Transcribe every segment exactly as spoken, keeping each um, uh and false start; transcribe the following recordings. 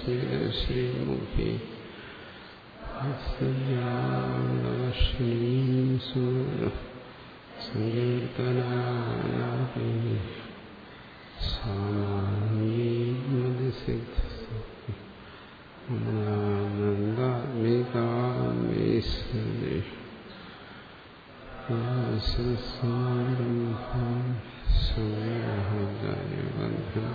ശ്രീമുഖി സൂര സങ്കീർത്തനാനാപി സാനന്ദമികാമേശ്വരി സംഗ്രഹജയബന്ധം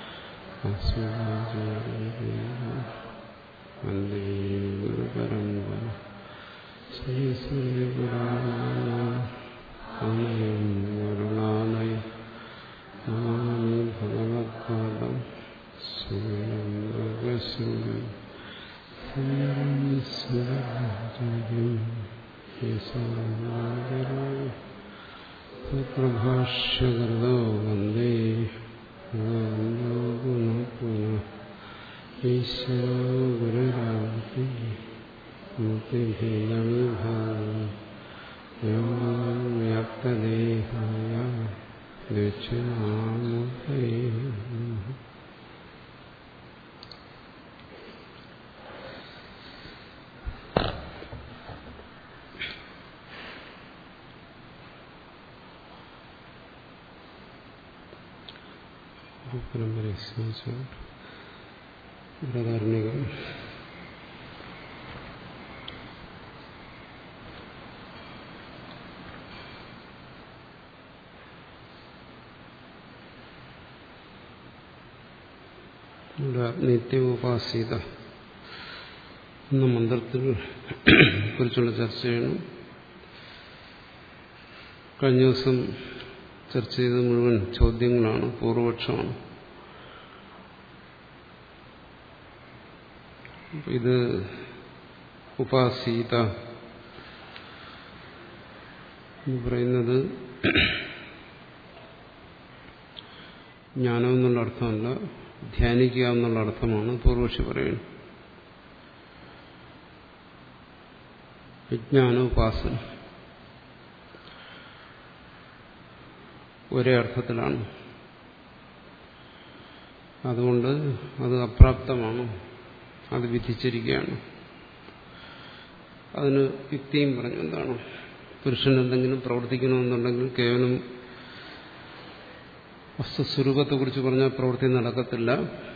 വന്ദേ ഗുരുപരമ്പര ശ്രീ സൂര്യപുരാണായം വരുണാലയ നമാമി ഭഗവത്പാദം പ്രഭാഷ്യകൃതോ വന്ദേ പുനഃ പുനഃ ഈശ്വരോ ഗുരുരാജി വ്യാപ്തദേഹായ ദക്ഷിണാമൂർത്തയേ നമഃ. പരമ്പരയെ സംബന്ധിച്ചുകൊണ്ട് ബൃഹദാരണ്യകം നിത്യോപാസീത എന്ന മന്ത്രത്തിൽ കുറിച്ചുള്ള ചർച്ചയാണ്. കഴിഞ്ഞ ദിവസം ചർച്ച ചെയ്തത് മുഴുവൻ ചോദ്യങ്ങളാണ്, പൂർവപക്ഷമാണ്. ഇത് ഉപാസീത എന്ന് പറയുന്നത് ജ്ഞാനം എന്നുള്ള അർത്ഥമല്ല, ധ്യാനിക്കുക എന്നുള്ള അർത്ഥമാണ് പൂർവപക്ഷി പറയുന്നത്. വിജ്ഞാന ഉപാസന ഒരേ അർത്ഥത്തിലാണ്. അതുകൊണ്ട് അത് അപ്രാപ്തമാണ്, അത് വിധിച്ചിരിക്കുകയാണ്. അതിന് യുക്തിയും പറഞ്ഞു. എന്താണ്? പുരുഷൻ എന്തെങ്കിലും പ്രവർത്തിക്കണമെന്നുണ്ടെങ്കിൽ കേവലം വസ്തുസ്വരൂപത്തെക്കുറിച്ച് പറഞ്ഞാൽ പ്രവൃത്തി നടക്കത്തില്ല.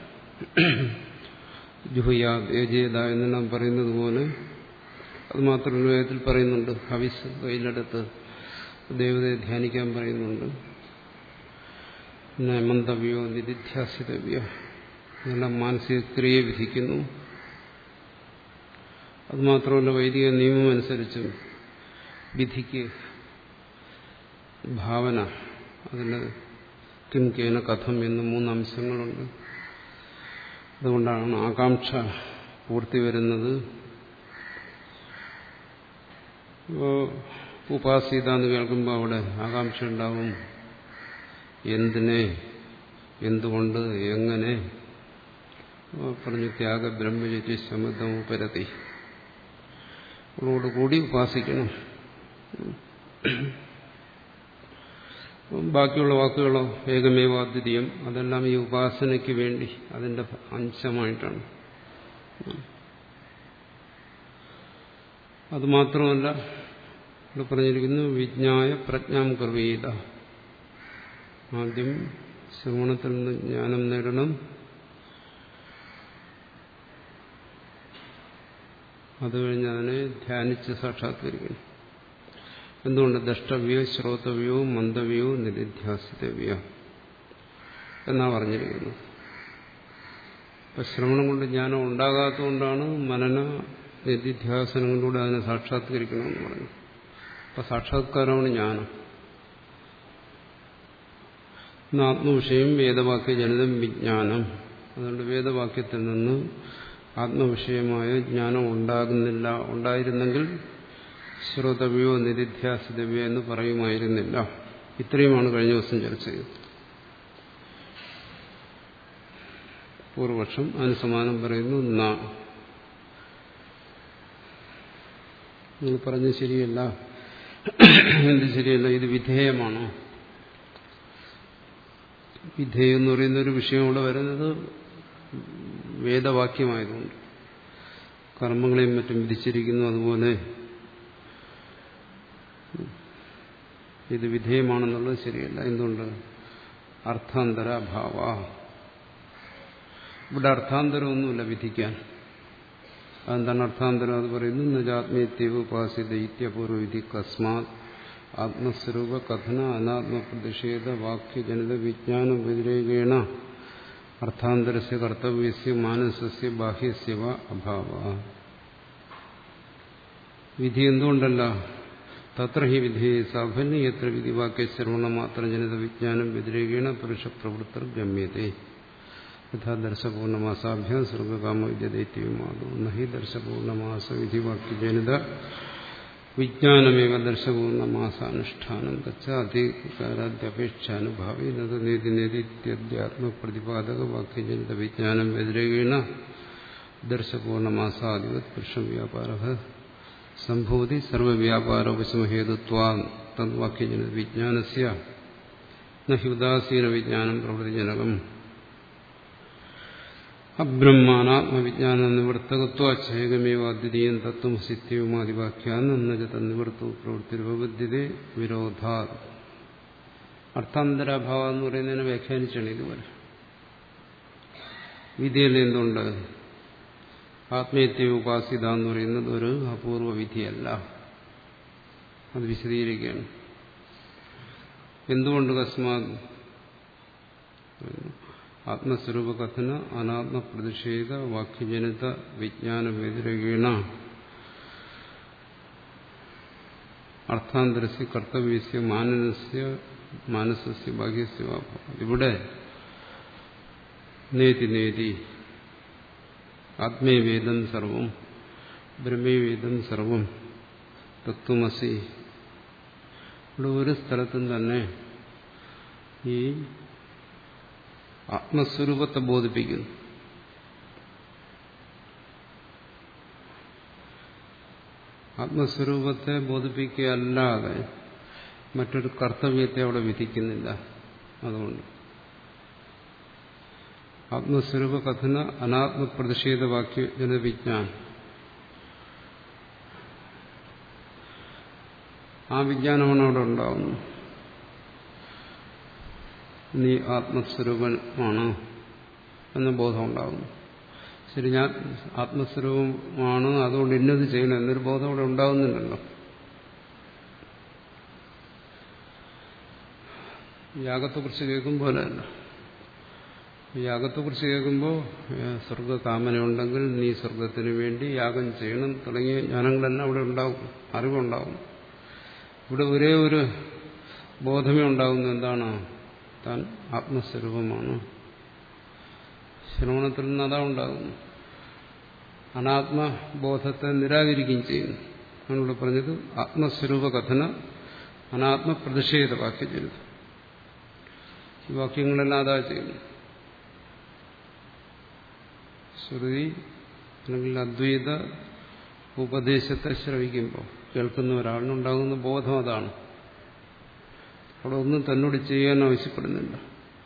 ജുഹ്യ യജേത എന്നെല്ലാം പറയുന്നത് പോലെ അത് മാത്രമല്ല, വേദത്തിൽ പറയുന്നുണ്ട്, ഹവിസ് കയ്യിലെടുത്ത് ദേവതയെ ധ്യാനിക്കാൻ പറയുന്നുണ്ട്. പിന്നെ മന്തവ്യോ നിധിധ്യാസിതവ്യോ എന്നെല്ലാം മാനസിക ക്രിയയെ വിധിക്കുന്നു. അതുമാത്രമല്ല, വൈദിക നിയമം അനുസരിച്ചും വിധിക്ക് ഭാവന, അതിന് കിം കേന കഥം എന്ന് മൂന്ന് അംശങ്ങളുണ്ട്. അതുകൊണ്ടാണ് ആകാംക്ഷ പൂർത്തി വരുന്നത്. ഉപാസീത എന്ന് കേൾക്കുമ്പോൾ അവിടെ ആകാംക്ഷ ഉണ്ടാവും. എന്തിനെ, എന്തുകൊണ്ട്, എങ്ങനെ പറഞ്ഞു. ത്യാഗ ബ്രഹ്മചര്യ ശമതം ഉപരതി, അവളോടുകൂടി ഉപാസിക്കണം. ബാക്കിയുള്ള വാക്കുകളോ ഏകമേവാദ്വിതീയം, അതെല്ലാം ഈ ഉപാസനയ്ക്ക് വേണ്ടി അതിന്റെ അംശമായിട്ടാണ്. അതുമാത്രമല്ല, ഇവിടെ പറഞ്ഞിരിക്കുന്നു വിജ്ഞായ പ്രജ്ഞാം കർവീത. ആദ്യം ശ്രവണത്തിൽ നിന്ന് ജ്ഞാനം നേടണം. അത് കഴിഞ്ഞ് അതിനെ ധ്യാനിച്ച് സാക്ഷാത്കരിക്കണം. എന്തുകൊണ്ട്? ദ്രഷ്ടവ്യോ ശ്രോതവ്യോ മന്ദവ്യോ നിധിധ്യാസിതവ്യോ എന്നാ പറഞ്ഞിരിക്കുന്നത്. അപ്പൊ ശ്രവണം കൊണ്ട് ജ്ഞാനം ഉണ്ടാകാത്തതുകൊണ്ടാണ് മനന നിധിധ്യാസനങ്ങളിലൂടെ അതിനെ സാക്ഷാത്കരിക്കണമെന്ന് പറഞ്ഞു. അപ്പൊ സാക്ഷാത്കാരമാണ് ജ്ഞാനം. ആത്മവിഷയം വേദവാക്യ ജനിതം വിജ്ഞാനം. അതുകൊണ്ട് വേദവാക്യത്തിൽ നിന്ന് ആത്മവിഷയമായ ജ്ഞാനം ഉണ്ടാകുന്നില്ല. ഉണ്ടായിരുന്നെങ്കിൽ ശ്രോതവ്യോ നിധിധ്യാസിതവ്യോ എന്ന് പറയുമായിരുന്നില്ല. ഇത്രയുമാണ് കഴിഞ്ഞ ദിവസം ചർച്ച ചെയ്തത്. പൂർവപക്ഷം അതിന് സമാനം പറയുന്നു. ന നിങ്ങൾ പറഞ്ഞത് ശരിയല്ല. എന്ത് ശരിയല്ല? ഇത് വിധേയമാണോ? വിധേയം എന്ന് പറയുന്ന ഒരു വിഷയം ഇവിടെ വരുന്നത് വേദവാക്യമായതുകൊണ്ട് കർമ്മങ്ങളെയും മറ്റും വിധിച്ചിരിക്കുന്നു. അതുപോലെ ഇത് വിധേയമാണെന്നുള്ളത് ശരിയല്ല. എന്തുകൊണ്ട്? അർത്ഥാന്തരഭാവ. ഇവിടെ അർത്ഥാന്തരമൊന്നുമില്ല വിധിക്കാൻ. അതെന്താണ് അർത്ഥാന്തരം? അത് പറയുന്നു നജാത്മീയത്വ ഉപാസിത ഇത്യപൂർവ വിധി കസ്മാത് ആത്മസ്വരൂപ കഥന അനാത്മപ്രതിഷേധ വാക്യജനിത വിജ്ഞാന വ്യതിരേകേണ അർത്ഥാന്തരസ്യ കർത്തവ്യസ്യ മാനസസ്യ ബാഹ്യസ്യ വ അഭാവ. വിധി എന്തുകൊണ്ടല്ല? തത്ര ഹി വിധി സാഫല്യം യത്ര വിധിവാക്യശ്രവണ മാത്ര ജനിത വിജ്ഞാനം വ്യതിരേകേണ പുരുഷ പ്രവൃത്തർ ഗമ്യത്തെ യഥാ ദർശപൂർണമാസാഭ്യാം സ്വർഗകാമ വിദ്യദൈത്യമാതോ നഹി ദർശപൂർണമാസ വിധിവാക്യജനിത വിജ്ഞാനമേവ ദർശപൂർണമാസാനുഷ്ഠാനം തച്ച അധികാരാദ്യപേക്ഷാനുഭാവി നത് നേതി നേതിത്യാത്മപ്രതിപാദക വാക്യജനിത വിജ്ഞാനം വ്യതിരേകേണ ദർശപൂർണമാസാധിപത് പുരുഷം വ്യാപാര സംഭവതി സർവവ്യാപാരോപശമഹേതുത്വാ തദ്വാക്യജനിത വിജ്ഞാനസ്യ നഹി ഉദാസീന വിജ്ഞാനം പ്രവൃത്തിജനകം അബ്രഹ്മാനാത്മവിജ്ഞാന നിവർത്തകത്വാച്ഛേകമേവ അദ്വിതീയം തത്വമസിത്യവുമാദിവാക്യാന്ന് തന്നിവർത്തവും പ്രവൃത്തിരുപബദ്ധ്യതേ വിരോധാ. അർത്ഥാന്തരാഭാവം എന്ന് പറയുന്നതിനെ വ്യാഖ്യാനിച്ചാണ് ഇതുവരെ. വിധിയിൽ എന്തുണ്ട്? ആത്മീയത്വ ഉപാസിത എന്ന് പറയുന്നത് ഒരു അപൂർവ വിധിയല്ല. അത് വിശദീകരിക്കുകയാണ്. എന്തുകൊണ്ട്? കസ്മാത് ആത്മസ്വരൂപ കഥന അനാത്മപ്രതിഷേധ വാക്യജനിത വിജ്ഞാന വ്യതിരേകേണ അർത്ഥാന്തരസ്യ കർത്തവ്യസ്യ മാനസസ്യ മാനസസ്യ ബാഹ്യസ്യ വാ. ഇവിടെ നേതി നേതി ആത്മേവേദം സർവം ബ്രഹ്മേവേദം സർവം തത്വമസി. ഇവിടെ ഒരു സ്ഥലത്തും തന്നെ ഈ ആത്മസ്വരൂപത്തെ ബോധിപ്പിക്കുന്നു. ആത്മസ്വരൂപത്തെ ബോധിപ്പിക്കുകയല്ലാതെ മറ്റൊരു കർത്തവ്യത്തെ അവിടെ വിധിക്കുന്നില്ല. അതുകൊണ്ട് ആത്മസ്വരൂപ കഥന അനാത്മപ്രതിഷേധ വാക്യജന വിജ്ഞാനം, ആ വിജ്ഞാനമാണ് അവിടെ ഉണ്ടാവുന്നത്. നീ ആത്മസ്വരൂപമാണ് എന്ന ബോധം ഉണ്ടാകുന്നു. ശരി, ഞാൻ ആത്മസ്വരൂപമാണ്, അതുകൊണ്ട് ഇന്നത് ചെയ്യണം എന്നൊരു ബോധം അവിടെ ഉണ്ടാകുന്നുണ്ടല്ലോ. യാഗത്തെക്കുറിച്ച് കേൾക്കുമ്പോൾ അല്ല. യാഗത്തെക്കുറിച്ച് കേൾക്കുമ്പോൾ സ്വർഗകാമനയുണ്ടെങ്കിൽ നീ സ്വർഗത്തിന് വേണ്ടി യാഗം ചെയ്യണം തുടങ്ങിയ ജ്ഞാനങ്ങളെല്ലാം അവിടെ ഉണ്ടാവും, അറിവുണ്ടാവും. ഇവിടെ ഒരേ ഒരു ബോധമേ ഉണ്ടാകുന്നു. എന്താണ്? താൻ ആത്മസ്വരൂപമാണ്. ശ്രവണത്തിൽ നിന്ന് അതാ ഉണ്ടാകുന്നു. അനാത്മബോധത്തെ നിരാകരിക്കുകയും ചെയ്യുന്നു. ഞാനിവിടെ പറഞ്ഞത് ആത്മസ്വരൂപ കഥന അനാത്മപ്രതിഷേധ വാക്യജനിതം. ഈ വാക്യങ്ങളെല്ലാം അതാ ചെയ്യുന്നു. ശ്രുതി അല്ലെങ്കിൽ അദ്വൈത ഉപദേശത്തെ ശ്രവിക്കുമ്പോൾ കേൾക്കുന്ന ഒരാളിനുണ്ടാകുന്ന ബോധം അതാണ്. അവിടെ ഒന്നും തന്നോട് ചെയ്യാൻ ആവശ്യപ്പെടുന്നില്ല.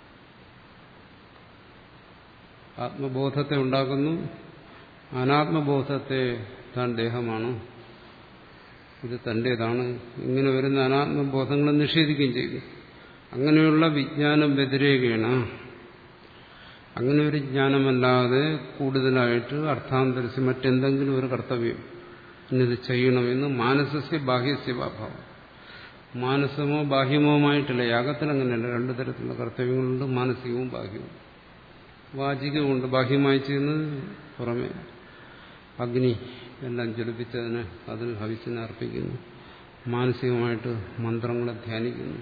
ആത്മബോധത്തെ ഉണ്ടാക്കുന്നു. അനാത്മബോധത്തെ താൻ ദേഹമാണ്, ഇത് തന്റേതാണ്, ഇങ്ങനെ വരുന്ന അനാത്മബോധങ്ങളെ നിഷേധിക്കുകയും ചെയ്തു. അങ്ങനെയുള്ള വിജ്ഞാനം വ്യതിരേകേണ, അങ്ങനെ ഒരു ജ്ഞാനമല്ലാതെ കൂടുതലായിട്ട് അർത്ഥാന്തരസ്യ മറ്റെന്തെങ്കിലും ഒരു കർത്തവ്യം ഇന്നത് ചെയ്യണമെന്ന് മാനസസ്യ ബാഹ്യസ്യ ഭാവം. മാനസമോ ബാഹ്യമോമായിട്ടില്ല. യാഗത്തിൽ അങ്ങനെയല്ല. രണ്ടു തരത്തിലുള്ള കർത്തവ്യങ്ങളുണ്ട്, മാനസികവും ബാഹ്യവും. വാചികമുണ്ട്, ബാഹ്യമായി ചെയ്യുന്നത് പുറമെ അഗ്നി എല്ലാം ജ്വലിപ്പിച്ചതിന് അതിൽ ഹവിസിനെ അർപ്പിക്കുന്നു. മാനസികമായിട്ട് മന്ത്രങ്ങളെ ധ്യാനിക്കുന്നു.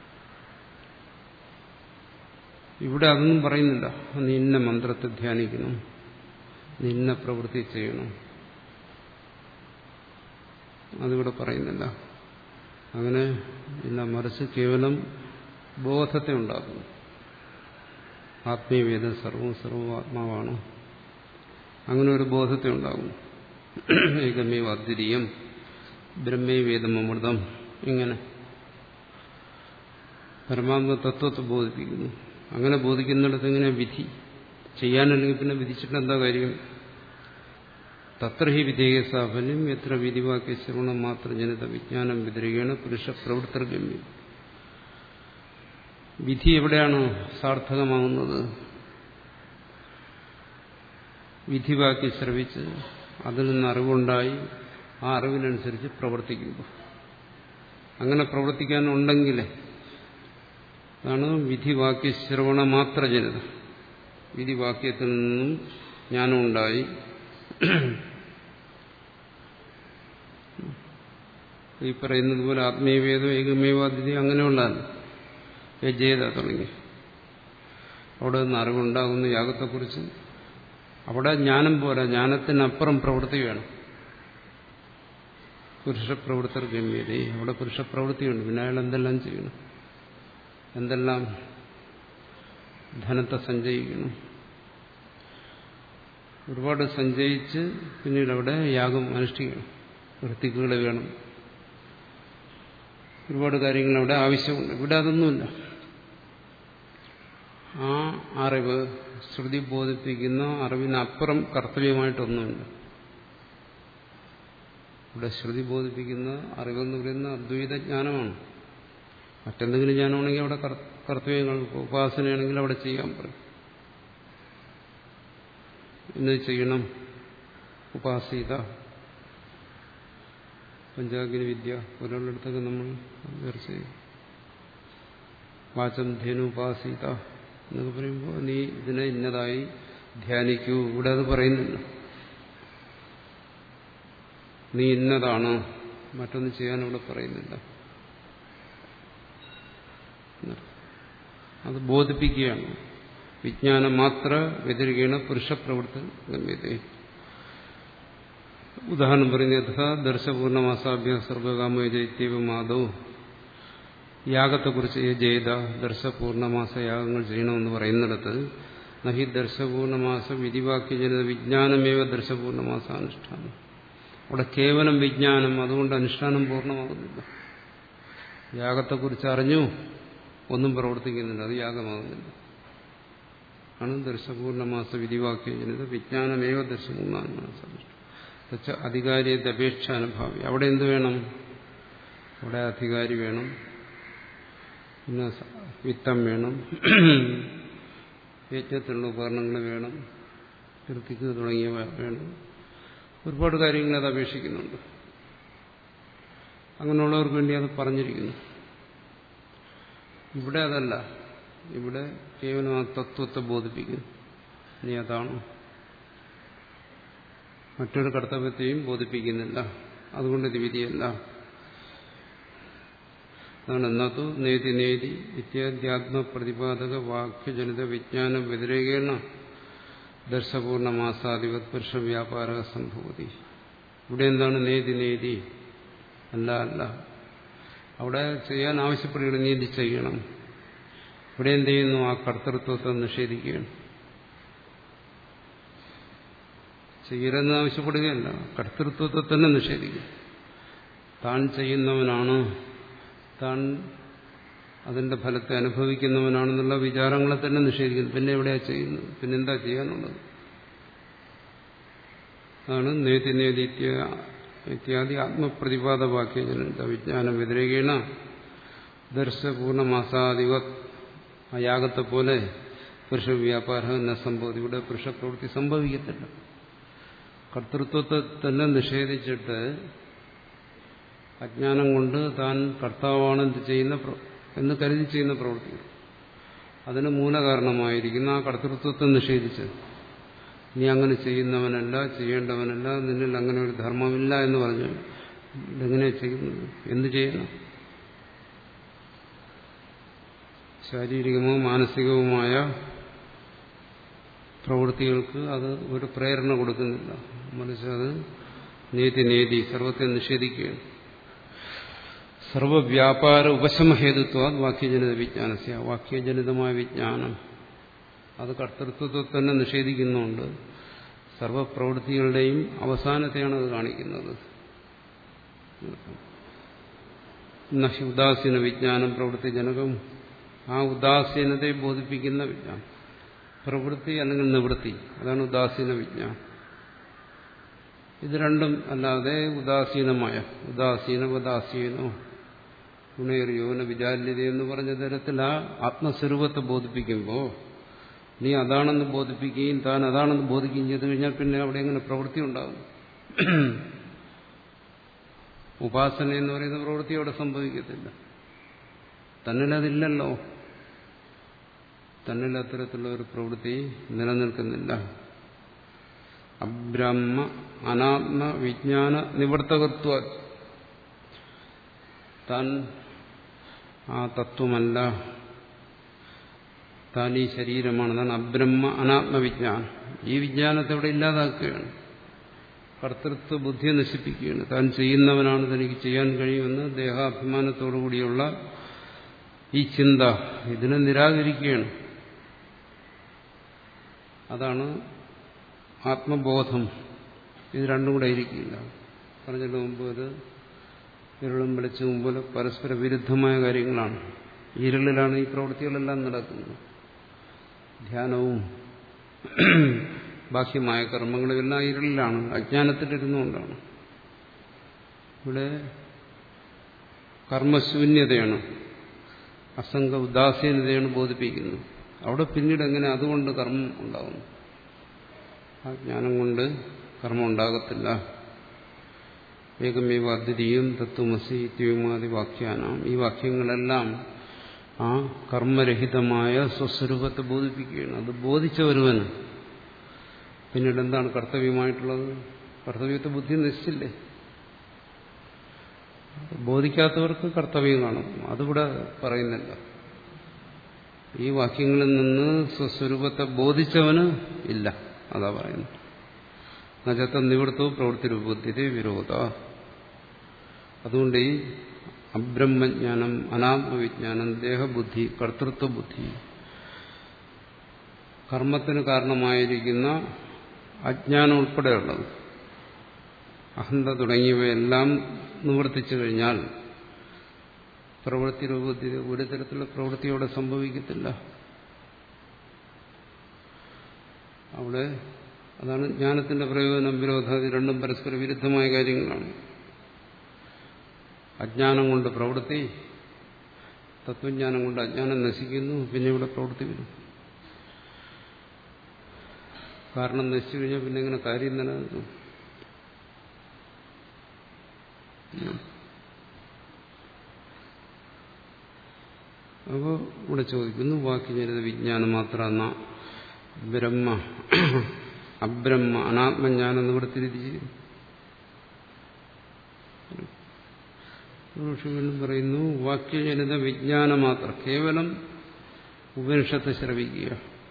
ഇവിടെ അതൊന്നും പറയുന്നില്ല. നീ ഇന്ന മന്ത്രത്തെ ധ്യാനിക്കണം, നീ ഇന്ന പ്രവൃത്തി ചെയ്യണം, അതിവിടെ പറയുന്നില്ല. അങ്ങനെ ഇല്ല, മറിച്ച് കേവലം ബോധത്തെ ഉണ്ടാക്കുന്നു. ആത്മീയവേദം സർവവും സർവവും ആത്മാവാണ്, അങ്ങനെ ഒരു ബോധത്തെ ഉണ്ടാകുന്നു. ഏകമേവ അദ്വിതീയം ബ്രഹ്മേവേദം അമൃതം, ഇങ്ങനെ പരമാത്മ തത്വത്തെ ബോധിപ്പിക്കുന്നു. അങ്ങനെ ബോധിക്കുന്നിടത്ത് ഇങ്ങനെ വിധി ചെയ്യാനല്ലെങ്കിൽ പിന്നെ വിധിച്ചിട്ട് എന്താ കാര്യം? തത്ര ഹി വിധേയ സാഫല്യം എത്ര വിധിവാക്യ ശ്രവണം മാത്രം ജനിത വിജ്ഞാനം വ്യതിരികേണ പുരുഷ പ്രവൃത്തർഗമ്യം. വിധി എവിടെയാണ് സാർത്ഥകമാകുന്നത്? വിധിവാക്യം ശ്രവിച്ച് അതിൽ നിന്ന് അറിവുണ്ടായി ആ അറിവിനനുസരിച്ച് പ്രവർത്തിക്കുമ്പോൾ. അങ്ങനെ പ്രവർത്തിക്കാനുണ്ടെങ്കിൽ അതാണ് വിധിവാക്യ ശ്രവണ മാത്ര ജനിത. വിധിവാക്യത്തിൽ നിന്നും ജ്ഞാനമുണ്ടായി ഈ പറയുന്നത് പോലെ ആത്മീയവേദം ഏകമേവാദ്വിതി അങ്ങനെയുള്ളതാണ്. യജേത തുടങ്ങി അവിടെ നിന്ന് അറിവുണ്ടാകുന്ന യാഗത്തെക്കുറിച്ച്. അവിടെ ജ്ഞാനം പോരാ, ജ്ഞാനത്തിനപ്പുറം പ്രവൃത്തി വേണം. പുരുഷപ്രവൃത്തർ ഗമ്യത, അവിടെ പുരുഷപ്രവൃത്തിയുണ്ട്. പിന്നെ അയാൾ എന്തെല്ലാം ചെയ്യണം, എന്തെല്ലാം ധനത്തെ സഞ്ചയിക്കണം, ഒരുപാട് സഞ്ചയിച്ച് പിന്നീട് അവിടെ യാഗം അനുഷ്ഠിക്കണം. ഋത്തിക്കുകൾ വേണം, ഒരുപാട് കാര്യങ്ങൾ അവിടെ ആവശ്യമുണ്ട്. ഇവിടെ അതൊന്നുമില്ല. ആ അറിവ് ശ്രുതി ബോധിപ്പിക്കുന്ന അറിവിനപ്പുറം കർത്തവ്യമായിട്ടൊന്നുമില്ല. ഇവിടെ ശ്രുതി ബോധിപ്പിക്കുന്ന അറിവെന്ന് പറയുന്ന അദ്വൈത ജ്ഞാനമാണ്. മറ്റെന്തെങ്കിലും ജ്ഞാനമാണെങ്കിൽ അവിടെ കർത്തവ്യങ്ങൾ, ഉപാസനയാണെങ്കിൽ അവിടെ ചെയ്യാൻ പറയും. ഇന്ന് ചെയ്യണം, ഉപാസീത, പഞ്ചാഗ്നി വിദ്യ ഒരാളുടെടുത്തൊക്കെ നമ്മൾ ചർച്ച ചെയ്യും. വാചം ധേനു ഉപാസീത എന്നൊക്കെ പറയുമ്പോൾ നീ ഇതിനെ ഇന്നതായി ധ്യാനിക്കൂ. ഇവിടെ അത് പറയുന്നില്ല. നീ ഇന്നതാണ്, മറ്റൊന്നും ചെയ്യാൻ ഇവിടെ പറയുന്നില്ല. അത് ബോധിപ്പിക്കുകയാണ്. വിജ്ഞാനം മാത്ര വ്യതിരികേണ പുരുഷപ്രവൃത്തി ഗമ്യതേ. ഉദാഹരണം പറയുന്നത് ദർശപൂർണമാസാഭ്യ സർഗകാമയജൈത്യവമാദോ. യാഗത്തെക്കുറിച്ച് ജയ്ത ദർശപൂർണമാസ യാഗങ്ങൾ ചെയ്യണമെന്ന് പറയുന്നിടത്ത് നഹി ദർശപൂർണമാസ വിധിവാക്യജനിത വിജ്ഞാനമേവ ദർശപൂർണമാസ അനുഷ്ഠാനം. അവിടെ കേവലം വിജ്ഞാനം, അതുകൊണ്ട് അനുഷ്ഠാനം പൂർണ്ണമാകുന്നില്ല. യാഗത്തെക്കുറിച്ച് അറിഞ്ഞു, ഒന്നും പ്രവർത്തിക്കുന്നില്ല, അത് യാഗമാകുന്നില്ല. ആണ് ദർശപൂർണമാസ വിധിവാക്യജനിത വിജ്ഞാനമേവ ദർശപൂർണമാസ അനുഷ്ഠാനം. അധികാരിയത്തെ അപേക്ഷ അനുഭാവി. അവിടെ എന്ത് വേണം? അവിടെ അധികാരി വേണം, പിന്നെ വിത്തം വേണം, യജ്ഞത്തിനുള്ള ഉപകരണങ്ങൾ വേണം, കീർത്തിക്ക് തുടങ്ങിയവ വേണം. ഒരുപാട് കാര്യങ്ങൾ അത് അപേക്ഷിക്കുന്നുണ്ട്. അങ്ങനെയുള്ളവർക്ക് വേണ്ടി അത് പറഞ്ഞിരിക്കുന്നു. ഇവിടെ അതല്ല. ഇവിടെ കേവലം ആ തത്വത്തെ ബോധിപ്പിക്കുന്നു. നീ അതാണ്, മറ്റൊരു കർത്തവ്യത്തെയും ബോധിപ്പിക്കുന്നില്ല. അതുകൊണ്ട് ഇത് വിധിയല്ല. അതാണ് എന്നതു നേതി നേതി ഇത്യാദ്യാത്മപ്രതിപാദക വാക്യജനിത വിജ്ഞാന വ്യതിരേകേണ ദർശപൂർണമാസാധിപത് പുരുഷ വ്യാപാര സംഭവതി. ഇവിടെ എന്താണ് നേതി നേതി? അല്ല അല്ല. അവിടെ ചെയ്യാൻ ആവശ്യപ്പെടുകയാണ്, നീ ഇത് ചെയ്യണം. ഇവിടെ എന്ത് ചെയ്യുന്നു? ആ കർത്തൃത്വത്തെ നിഷേധിക്കുകയാണ്. ചെയ്യരുതെന്ന് ആവശ്യപ്പെടുകയല്ല, കർത്തൃത്വത്തെ തന്നെ നിഷേധിക്കും. താൻ ചെയ്യുന്നവനാണ്, താൻ അതിന്റെ ഫലത്തെ അനുഭവിക്കുന്നവനാണെന്നുള്ള വിചാരങ്ങളെ തന്നെ നിഷേധിക്കുന്നു. പിന്നെ എവിടെയാ ചെയ്യുന്നത്? പിന്നെന്താ ചെയ്യാനുള്ളത്? അതാണ് നേതി നേതി ഇത്യാദി ആത്മപ്രതിപാദവാക്യജനിത വിജ്ഞാനം വ്യതിരേകേണ ദർശപൂർണമാസാധിപ. ആ യാഗത്തെ പോലെ പുരുഷ വ്യാപാരം എന്ന സംഭവം ഇവിടെ പുരുഷപ്രവൃത്തി സംഭവിക്കത്തില്ല. കർത്തൃത്വത്തെ തന്നെ നിഷേധിച്ചിട്ട് അജ്ഞാനം കൊണ്ട് താൻ കർത്താവാണ് എന്ത് ചെയ്യുന്ന എന്ന് കരുതി ചെയ്യുന്ന പ്രവൃത്തി, അതിന് മൂലകാരണമായിരിക്കുന്ന ആ കർത്തൃത്വത്തെ നിഷേധിച്ച് നീ അങ്ങനെ ചെയ്യുന്നവനല്ല, ചെയ്യേണ്ടവനല്ല, നിന്നിൽ അങ്ങനെ ഒരു ധർമ്മമില്ല എന്ന് പറഞ്ഞു. ഇതെങ്ങനെ ചെയ്യുന്നത്? എന്ത് ചെയ്യണം? ശാരീരികമോ മാനസികവുമായ പ്രവൃത്തികൾക്ക് അത് ഒരു പ്രേരണ കൊടുക്കുന്നില്ല. മറിച്ച് അത് നേതി നേതി സർവത്തെ നിഷേധിക്കുകയാണ്. സർവവ്യാപാര ഉപശമഹേതുത്വ വാക്യജനിത വിജ്ഞാനസ്യ. വാക്യജനിതമായ വിജ്ഞാനം അത് കർത്തൃത്വത്തെ തന്നെ നിഷേധിക്കുന്നുണ്ട്. സർവപ്രവൃത്തികളുടെയും അവസാനത്തെയാണ് അത് കാണിക്കുന്നത്. നഹി ഉദാസീന വിജ്ഞാനം പ്രവൃത്തിജനകം. ആ ഉദാസീനതയെ ബോധിപ്പിക്കുന്ന വിജ്ഞാനം, പ്രവൃത്തി അല്ലെങ്കിൽ നിവൃത്തി, അതാണ് ഉദാസീന വിജ്ഞാനം. ഇത് രണ്ടും അല്ലാതെ ഉദാസീനമായ ഉദാസീന ഉദാസീനോ ഗുണേറിയോന വിചാല്യത എന്ന് പറഞ്ഞ തരത്തിൽ ആ ആത്മസ്വരൂപത്തെ ബോധിപ്പിക്കുമ്പോൾ നീ അതാണെന്ന് ബോധിപ്പിക്കുകയും താൻ അതാണെന്ന് ബോധിക്കുകയും ചെയ്തു കഴിഞ്ഞാൽ പിന്നെ അവിടെ എങ്ങനെ പ്രവൃത്തി ഉണ്ടാകും? ഉപാസന എന്ന് പറയുന്ന പ്രവൃത്തി അവിടെ സംഭവിക്കത്തില്ല. തന്നിലതില്ലല്ലോ. തന്നിൽ അത്തരത്തിലുള്ള ഒരു പ്രവൃത്തി നിലനിൽക്കുന്നില്ല. അബ്രഹ്മ അനാത്മ വിജ്ഞാന നിവർത്തകത്വ, താൻ ആ തത്വമല്ല, താൻ ഈ ശരീരമാണ്, താൻ അബ്രഹ്മ അനാത്മവിജ്ഞാനം. ഈ വിജ്ഞാനത്തെ ഇവിടെ ഇല്ലാതാക്കുകയാണ്, കർത്തൃത്വ ബുദ്ധിയെ നശിപ്പിക്കുകയാണ്. താൻ ചെയ്യുന്നവനാണ്, തനിക്ക് ചെയ്യാൻ കഴിയുമെന്ന് ദേഹാഭിമാനത്തോടുകൂടിയുള്ള ഈ ചിന്ത, ഇതിനെ നിരാകരിക്കുകയാണ്. അതാണ് ആത്മബോധം. ഇത് രണ്ടും കൂടെ ഇരിക്കില്ല. പറഞ്ഞതിന് മുമ്പ് അത് ഇരുളും വെളിച്ചവും പോലെ പരസ്പര വിരുദ്ധമായ കാര്യങ്ങളാണ്. ഇരുളിലാണ് ഈ പ്രവൃത്തികളെല്ലാം നടക്കുന്നത്. ധ്യാനവും ബാഹ്യമായ കർമ്മങ്ങളും എല്ലാം ഇരുളിലാണ്, അജ്ഞാനത്തിലിരുന്നുകൊണ്ടാണ്. ഇവിടെ കർമ്മശൂന്യതയാണ്, അസംഗ ഉദാസീനതയാണ് ബോധിപ്പിക്കുന്നത്. അവിടെ പിന്നീട് എങ്ങനെ അതുകൊണ്ട് കർമ്മം ഉണ്ടാകുന്നു? ആ ജ്ഞാനം കൊണ്ട് കർമ്മം ഉണ്ടാകത്തില്ല. ഏകമേവ അദ്വിതീയം തത്വമസി ഇത്യുമാതി വാക്യാനാം. ഈ വാക്യങ്ങളെല്ലാം ആ കർമ്മരഹിതമായ സ്വസ്വരൂപത്തെ ബോധിപ്പിക്കുകയാണ്. അത് ബോധിച്ച ഒരുവന് പിന്നീട് എന്താണ് കർത്തവ്യമായിട്ടുള്ളത്? കർത്തവ്യത്തെ ബുദ്ധി നശിച്ചില്ലേ? ബോധിക്കാത്തവർക്ക് കർത്തവ്യം കാണും, അതിവിടെ പറയുന്നില്ല. ഈ വാക്യങ്ങളിൽ നിന്ന് സ്വസ്വരൂപത്തെ ബോധിച്ചവന് ഇല്ല, അതാ പറയുന്നത്. നജത്ത നിവൃത്തവും പ്രവൃത്തി രൂപത്തിലെ വിരോധ. അതുകൊണ്ട് ഈ അബ്രഹ്മജ്ഞാനം, അനാത്മവിജ്ഞാനം, ദേഹബുദ്ധി, കർത്തൃത്വബുദ്ധി, കർമ്മത്തിന് കാരണമായിരിക്കുന്ന അജ്ഞാനം ഉൾപ്പെടെയുള്ളത്, അഹന്ത തുടങ്ങിയവയെല്ലാം നിവർത്തിച്ചു കഴിഞ്ഞാൽ പ്രവൃത്തി രൂപത്തിൽ ഒരു തരത്തിലുള്ള പ്രവൃത്തിയോടെ സംഭവിക്കത്തില്ല. അവിടെ അതാണ് ജ്ഞാനത്തിന്റെ പ്രയോജനം, വിരോധാദി രണ്ടും പരസ്പര വിരുദ്ധമായ കാര്യങ്ങളാണ്. അജ്ഞാനം കൊണ്ട് പ്രവൃത്തി, തത്വജ്ഞാനം കൊണ്ട് അജ്ഞാനം നശിക്കുന്നു, പിന്നെ ഇവിടെ പ്രവൃത്തി വരും. കാരണം നശിച്ചു കഴിഞ്ഞാൽ പിന്നെ ഇങ്ങനെ കാര്യം നിലനിൽക്കും. അപ്പോൾ ഇവിടെ ചോദിക്കുന്നു, വാക്യജനിത വിജ്ഞാനം മാത്രം ബ്രഹ്മ അബ്രഹ്മ അനാത്മജ്ഞാനം നിവൃത്തിരിതി ചെയ്യും. വീണ്ടും പറയുന്നു, വാക്യജനിത വിജ്ഞാനം മാത്രം, കേവലം ഉപനിഷത്ത് ശ്രവിക്കുക,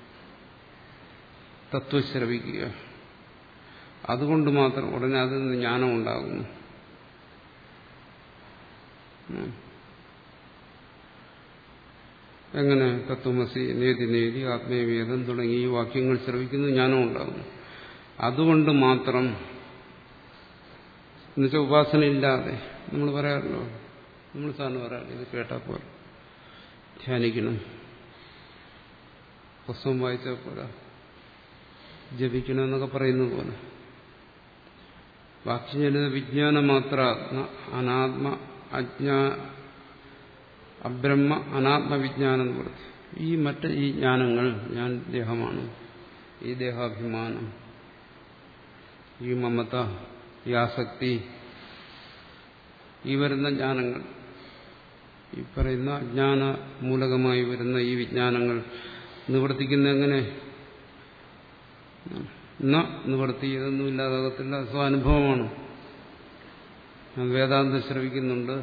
തത്വം ശ്രവിക്കുക, അതുകൊണ്ട് മാത്രം ഉടനെ അതിൽ നിന്ന് ജ്ഞാനം ഉണ്ടാകുന്നു. എങ്ങനെ? തത്വമസി, നേതി നേതി, ആത്മീയവേദം തുടങ്ങി ഈ വാക്യങ്ങൾ ശ്രവിക്കുന്നു, ജ്ഞാനം ഉണ്ടാകുന്നു. അതുകൊണ്ട് മാത്രം എന്നുവെച്ചാൽ ഉപാസന ഇല്ലാതെ, നമ്മൾ പറയാറല്ലോ, നമ്മൾ സാറിന് പറയാറില്ല, ഇത് കേട്ടാൽ പോലെ ധ്യാനിക്കണം, പുസ്തകം വായിച്ചാൽ പോലെ ജപിക്കണം എന്നൊക്കെ പറയുന്നത് പോലെ വാക്യജനിത വിജ്ഞാനം മാത്ര അനാത്മ അജ്ഞാ അബ്രഹ്മ അനാത്മവിജ്ഞാനം കൊടുത്തു. ഈ മറ്റ് ഈ ജ്ഞാനങ്ങൾ, ഞാൻ ദേഹമാണ്, ഈ ദേഹാഭിമാനം, ഈ മമത, ഈ ആസക്തി, ഈ വരുന്ന ജ്ഞാനങ്ങൾ, ഈ പറയുന്ന അജ്ഞാന മൂലകമായി വരുന്ന ഈ വിജ്ഞാനങ്ങൾ നിവർത്തിക്കുന്ന എങ്ങനെ? എന്നാ നിവർത്തി, ഇതൊന്നും ഇല്ലാതാകത്തില്ല, സ്വാനുഭവമാണ്. ഞാൻ വേദാന്തം ശ്രവിക്കുന്നുണ്ട്,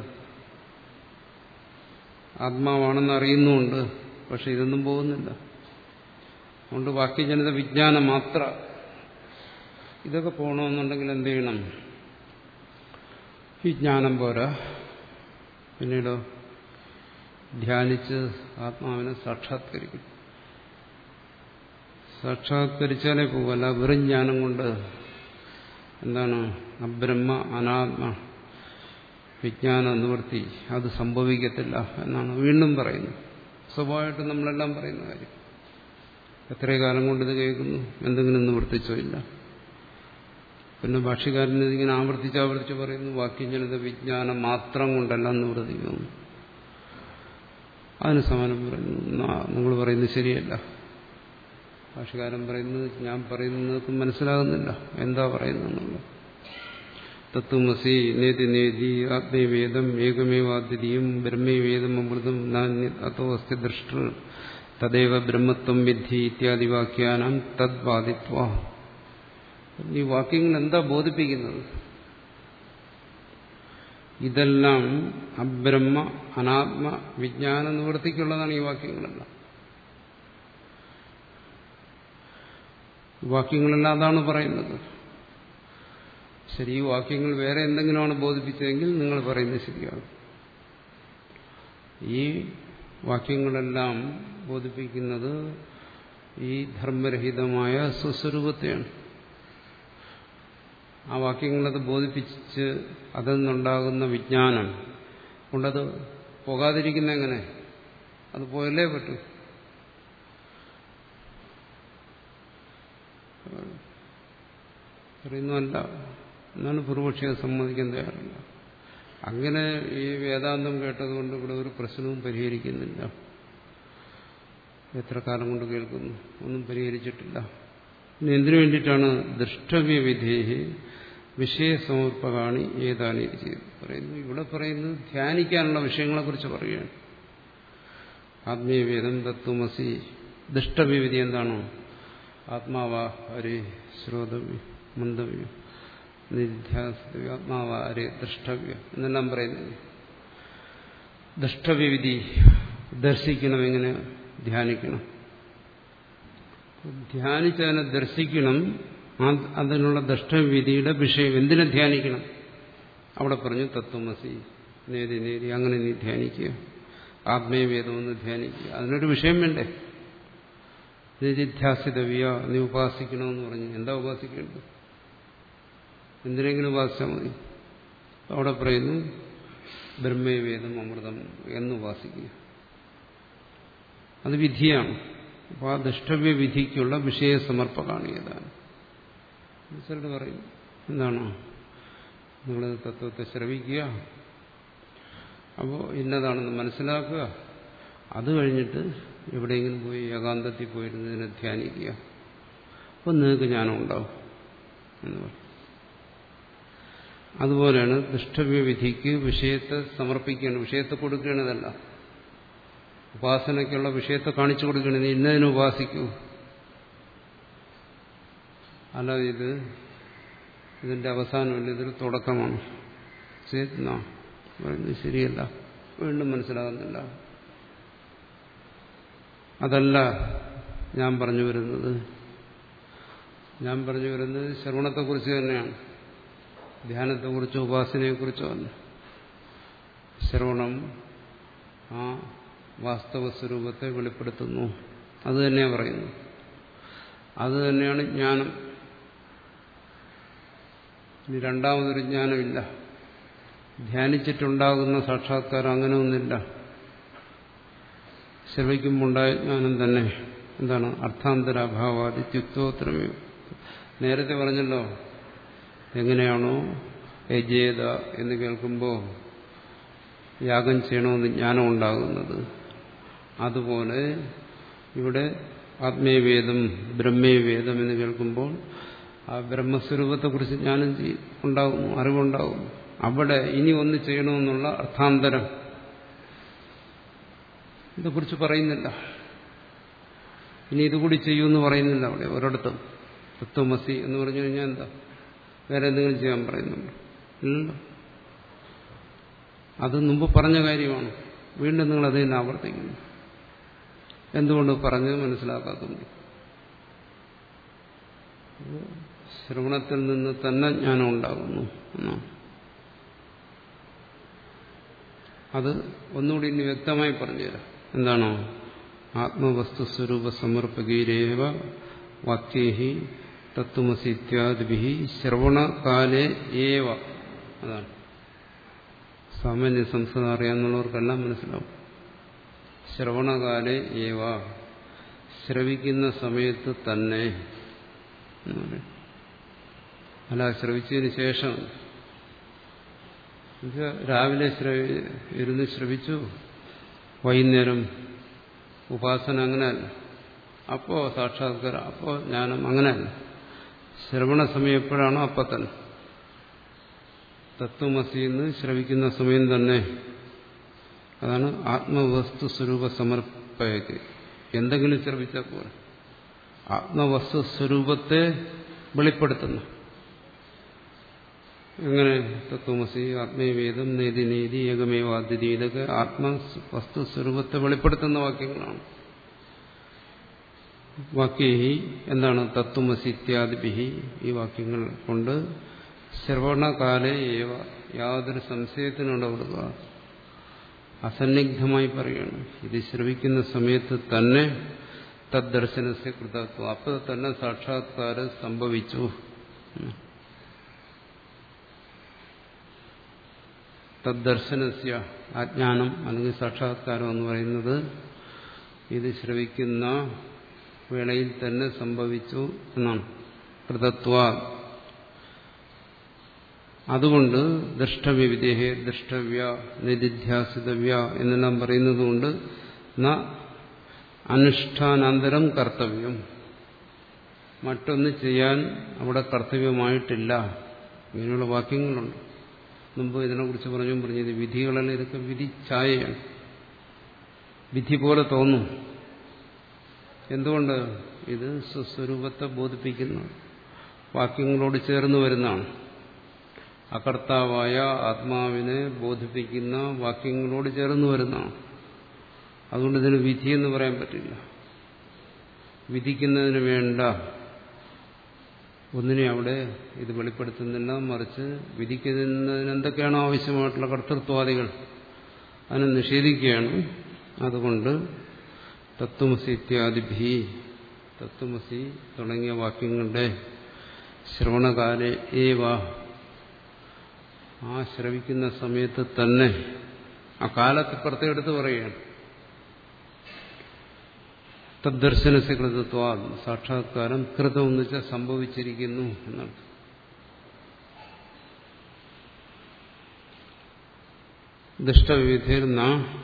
ആത്മാവാണെന്ന് അറിയുന്നുമുണ്ട്, പക്ഷെ ഇതൊന്നും പോകുന്നില്ല. അതുകൊണ്ട് വാക്യജനിത വിജ്ഞാനം മാത്ര. ഇതൊക്കെ പോകണമെന്നുണ്ടെങ്കിൽ എന്ത് ചെയ്യണം? ഈ ജ്ഞാനം പോരാ, പിന്നീടോ ധ്യാനിച്ച് ആത്മാവിനെ സാക്ഷാത്കരിക്കും. സാക്ഷാത്കരിച്ചാലേ പോകല്ല, വെറും ജ്ഞാനം കൊണ്ട് എന്താണ് അബ്രഹ്മ അനാത്മ വിജ്ഞാന നിവൃത്തി അത് സംഭവിക്കത്തില്ല എന്നാണ് വീണ്ടും പറയുന്നത്. സ്വഭാവമായിട്ടും നമ്മളെല്ലാം പറയുന്ന കാര്യം. എത്രയോ കാലം കൊണ്ട് ഇത് കേൾക്കുന്നു, എന്തെങ്കിലും നിവർത്തിച്ചോ ഇല്ല. പിന്നെ ഭാഷ്യകാരൻ ഇതിങ്ങനെ ആവർത്തിച്ച് ആവർത്തിച്ച് പറയുന്നു, വാക്യജനിത വിജ്ഞാനം മാത്രം കൊണ്ടല്ല നിവർത്തിക്കുന്നു. അതിന് സമാനം പറയുന്നു, നിങ്ങൾ പറയുന്നത് ശരിയല്ല. ഭാഷ്യകാരൻ പറയുന്നത് ഞാൻ പറയുന്നത് മനസ്സിലാകുന്നില്ല, എന്താ പറയുന്നതെന്നുള്ളത്. തത്വമസി നേതി നേതി ആത്മേവേദം ഏകമേവാദ്വിതീയം ബ്രഹ്മേവേദം അമൃതം അതോ അസ്തി ദൃഷ്ട തദൈവ ബ്രഹ്മത്വം വിദ്ധി ഇത്യാദി വാക്യാനാം തദ്വാദിത്വ. ഈ വാക്യങ്ങൾ എന്താ ബോധിപ്പിക്കുന്നത്? ഇതെല്ലാം അബ്രഹ്മ അനാത്മ വിജ്ഞാന നിവൃത്തിക്കുള്ളതാണ് ഈ വാക്യങ്ങളെല്ലാം. വാക്യങ്ങളെല്ലാം അതാണ് പറയുന്നത്. ശരി, ഈ വാക്യങ്ങൾ വേറെ എന്തെങ്കിലുമാണ് ബോധിപ്പിച്ചതെങ്കിൽ നിങ്ങൾ പറയുന്നത് ശരിയാണ്. ഈ വാക്യങ്ങളെല്ലാം ബോധിപ്പിക്കുന്നത് ഈ ധർമ്മരഹിതമായ സ്വസ്വരൂപത്തെയാണ്. ആ വാക്യങ്ങളത് ബോധിപ്പിച്ച് അതിൽ നിന്നുണ്ടാകുന്ന വിജ്ഞാനം കൊണ്ടത് പോകാതിരിക്കുന്ന എങ്ങനെ? അത് പോയല്ലേ പറ്റൂ. പറയുന്നതല്ല എന്നാണ് പൂർവപക്ഷിയെ സമ്മതിക്കാൻ തയ്യാറില്ല. അങ്ങനെ ഈ വേദാന്തം കേട്ടതുകൊണ്ട് ഇവിടെ ഒരു പ്രശ്നവും പരിഹരിക്കുന്നില്ല. എത്ര കാലം കൊണ്ട് കേൾക്കുന്നു, ഒന്നും പരിഹരിച്ചിട്ടില്ല. ഇനി എന്തിനു വേണ്ടിയിട്ടാണ് ദൃഷ്ടവ്യവിധേഹി വിഷയസമർപ്പകാണി ഏതാണ് ഇത് ചെയ്ത് പറയുന്നു? ഇവിടെ പറയുന്നത് ധ്യാനിക്കാനുള്ള വിഷയങ്ങളെക്കുറിച്ച് പറയുകയാണ്. ആത്മീയവേദം തത്വമസി. ദൃഷ്ടവ്യവിധി എന്താണോ? ആത്മാവാ ഹരേ ശ്രോതവ്യം മന്ദവ്യം നിധ്യാസിതവ്യം ആത്മാവാ ഹരേ ദ്രഷ്ടവ്യം എന്നെല്ലാം പറയുന്നത്. ദൃഷ്ടവ്യവിധി ദർശിക്കണം. എങ്ങനെ ധ്യാനിക്കണം? ധ്യാനിച്ചതിനെ ദർശിക്കണം. അതിനുള്ള ദൃഷ്ടവിധിയുടെ വിഷയം എന്തിനെ ധ്യാനിക്കണം? അവിടെ പറഞ്ഞു തത്വമസി നേരി നേരി അങ്ങനെ നീ ധ്യാനിക്കുക. ആത്മീയവേദമെന്ന് ധ്യാനിക്കുക. അതിനൊരു വിഷയം വേണ്ടേ? നിധ്യാസിതവ്യ നീ ഉപാസിക്കണമെന്ന് പറഞ്ഞു. എന്താ ഉപാസിക്കേണ്ടത്? എന്തിനെങ്കിലും ഉപാസിച്ചാൽ മതി. അവിടെ പറയുന്നു ബ്രഹ്മവേദം അമൃതം എന്ന് ഉപാസിക്കുക. അത് വിധിയാണ്. അപ്പോൾ ആ ദൃഷ്ടവ്യ വിധിക്കുള്ള വിഷയസമർപ്പകാണ് ഏതാണ്. മനസ്സിലായിട്ട് പറയും എന്താണോ? നിങ്ങൾ തത്വത്തെ ശ്രവിക്കുക, അപ്പോൾ ഇന്നതാണെന്ന് മനസ്സിലാക്കുക. അത് കഴിഞ്ഞിട്ട് എവിടെയെങ്കിലും പോയി ഏകാന്തത്തിൽ പോയിരുന്നതിനെ ധ്യാനിക്കുക. അപ്പോൾ നിങ്ങൾക്ക് ജ്ഞാനം ഉണ്ടാവും എന്ന് പറയും. അതുപോലെയാണ് ദൃഷ്ടവ്യ വിധിക്ക് വിഷയത്തെ സമർപ്പിക്കുകയാണ്, വിഷയത്തെ കൊടുക്കേണ്ടതല്ല. ഉപാസനയ്ക്കുള്ള വിഷയത്തെ കാണിച്ചു കൊടുക്കണത് ഇന്നതിനെ ഉപാസിക്കൂ. അല്ലാതെ ഇത് ഇതിന്റെ അവസാനമല്ല, ഇതൊരു തുടക്കമാണ്. ചേതന പറയുന്നത് ശരിയല്ല, വീണ്ടും മനസ്സിലാകുന്നില്ല. അതല്ല ഞാൻ പറഞ്ഞു വരുന്നത്. ഞാൻ പറഞ്ഞു വരുന്നത് ശ്രവണത്തെക്കുറിച്ച് തന്നെയാണ്, ധ്യാനത്തെക്കുറിച്ചോ ഉപാസനയെക്കുറിച്ചോ അല്ല. ശ്രവണം ആ വാസ്തവ സ്വരൂപത്തെ വെളിപ്പെടുത്തുന്നു. അത് തന്നെയാണ് പറയുന്നത്. അത് തന്നെയാണ് ജ്ഞാനം. ഇനി രണ്ടാമതൊരു ജ്ഞാനമില്ല. ധ്യാനിച്ചിട്ടുണ്ടാകുന്ന സാക്ഷാത്കാരം അങ്ങനെ ഒന്നില്ല. ശ്രവിക്കുമ്പോണ്ടായ ജ്ഞാനം തന്നെ എന്താണ്? അർത്ഥാന്തരാഭാവാദിത്യുക്തോത്തരമേ. നേരത്തെ പറഞ്ഞല്ലോ, എങ്ങനെയാണോ യജേത എന്ന് കേൾക്കുമ്പോൾ യാഗം ചെയ്യണമെന്ന് ജ്ഞാനം ഉണ്ടാകുന്നത്, അതുപോലെ ഇവിടെ ആത്മീയവേദം ബ്രഹ്മേവേദം എന്ന് കേൾക്കുമ്പോൾ ആ ബ്രഹ്മസ്വരൂപത്തെക്കുറിച്ച് ജ്ഞാനം ഉണ്ടാകുന്നു, അറിവുണ്ടാകുന്നു. അവിടെ ഇനി ഒന്ന് ചെയ്യണമെന്നുള്ള അർത്ഥാന്തരം ഇതെക്കുറിച്ച് പറയുന്നില്ല. ഇനി ഇതുകൂടി ചെയ്യൂന്ന് പറയുന്നില്ല. അവിടെ ഒരിടത്തും തത്വമസി എന്ന് പറഞ്ഞു കഴിഞ്ഞാൽ എന്താ? വേറെ എന്തെങ്കിലും ചെയ്യാൻ പറയുന്നുണ്ടോ? ഇല്ല. അത് മുമ്പ് പറഞ്ഞ കാര്യമാണ്. വീണ്ടും നിങ്ങൾ അത് തന്നെ ആവർത്തിക്കുന്നു. എന്തുകൊണ്ട് പറഞ്ഞത് മനസ്സിലാക്കാത്തുണ്ട്. ശ്രവണത്തിൽ നിന്ന് തന്നെ ജ്ഞാനം ഉണ്ടാകുന്നു എന്നാണ്. അത് ഒന്നുകൂടി ഇനി വ്യക്തമായി പറഞ്ഞുതരാം. എന്താണോ? ആത്മവസ്തുസ്വരൂപ സമർപ്പകീരേവ വാക്യേഹി തത്വമസി ഇത്യാദിഭി ശ്രവണകാലേ ഏവ. അതാണ് സാമാന്യ സംസ്കൃതം അറിയാവുന്നവർക്കെല്ലാം മനസ്സിലാവും. ശ്രവണകാലേ ഏവ, ശ്രവിക്കുന്ന സമയത്ത് തന്നെ അല്ല, ശ്രവിച്ചതിന് ശേഷം. രാവിലെ ഇരുന്ന് ശ്രവിച്ചു, വൈകുന്നേരം ഉപാസന, അങ്ങനെയല്ല. അപ്പോ സാക്ഷാത്കാരം, അപ്പോ ജ്ഞാനം, അങ്ങനെയല്ല. ശ്രവണ സമയം എപ്പോഴാണോ അപ്പം തന്നെ. തത്വമസിന്ന് ശ്രവിക്കുന്ന സമയം തന്നെ. അതാണ് ആത്മവസ്തു സ്വരൂപ സമർപ്പയക്ക്. എന്തെങ്കിലും ശ്രവിച്ചാൽ പോലെ ആത്മവസ്തു സ്വരൂപത്തെ വെളിപ്പെടുത്തുന്നു. എങ്ങനെ? തത്വമസി, ആത്മീയവേദം, നേതി നേതി, ഏകമേവാദ്യതി, ഇതൊക്കെ ആത്മവസ്തു സ്വരൂപത്തെ വെളിപ്പെടുത്തുന്ന വാക്യങ്ങളാണ്. വാക്യേ എന്താണ്? തത്വമസി ഇത്യാദിഭിഹി, ഈ വാക്യങ്ങൾ കൊണ്ട് ശ്രവണകാലേ ഏവ, യാതൊരു സംശയത്തിനുള്ള കൊടുക്കുക, അസന്നിഗ്ധമായി പറയുകയാണ്. ഇത് ശ്രവിക്കുന്ന സമയത്ത് തന്നെ തദ്ദർശനസ്യ കൃതത്വം, അപ്പോൾ തന്നെ സാക്ഷാത്കാരം സംഭവിച്ചു. തദ്ദർശനസ്യ, അജ്ഞാനം അല്ലെങ്കിൽ സാക്ഷാത്കാരം എന്ന് പറയുന്നത് ഇത് ശ്രവിക്കുന്ന വേളയിൽ തന്നെ സംഭവിച്ചു എന്നാണ്. കൃതത്വ, അതുകൊണ്ട് ദൃഷ്ടവ്യവിദേഹേ ദൃഷ്ടവ്യ നിധിധ്യാസിതവ്യ എന്നെല്ലാം പറയുന്നതുകൊണ്ട് ന അനുഷ്ഠാനാന്തരം കർത്തവ്യം, മറ്റൊന്ന് ചെയ്യാൻ അവിടെ കർത്തവ്യമായിട്ടില്ല. ഇങ്ങനെയുള്ള വാക്യങ്ങളുണ്ട്. മുമ്പ് ഇതിനെക്കുറിച്ച് പറഞ്ഞു പറഞ്ഞത് വിധികളെല്ലാം ഇതൊക്കെ വിധി ഛായയാണ്. വിധി പോലെ തോന്നും. എന്തുകൊണ്ട്? ഇത് സ്വസ്വരൂപത്തെ ബോധിപ്പിക്കുന്ന വാക്യങ്ങളോട് ചേർന്ന് വരുന്നതാണ്. അകർത്താവായ ആത്മാവിനെ ബോധിപ്പിക്കുന്ന വാക്യങ്ങളോട് ചേർന്ന് വരുന്നതാണ്. അതുകൊണ്ട് ഇതിന് വിധിയെന്ന് പറയാൻ പറ്റില്ല. വിധിക്കുന്നതിന് വേണ്ട ഒന്നിനെ അവിടെ ഇത് വെളിപ്പെടുത്തുന്നില്ല. മറിച്ച് വിധിക്കുന്നതിന് എന്തൊക്കെയാണോ ആവശ്യമായിട്ടുള്ള കർത്തൃത്വാദികൾ അതിനെ നിഷേധിക്കുകയാണ്. അതുകൊണ്ട് തത്വമസി ഇത്യാദിഭി, തത്വമസി തുടങ്ങിയ വാക്യങ്ങളുടെ ശ്രവണകാലേ ഏവ, ആ ശ്രവിക്കുന്ന സമയത്ത് തന്നെ, ആ കാലത്ത് പ്രത്യേകം എടുത്ത് പറയുകയാണ്. തദ്ദർശനസ്യ കൃതത്വ, സാക്ഷാത്കാരം കൃതം എന്ന് വെച്ചാൽ സംഭവിച്ചിരിക്കുന്നു എന്നർത്ഥം. ദുഷ്ടവിധിർന്ന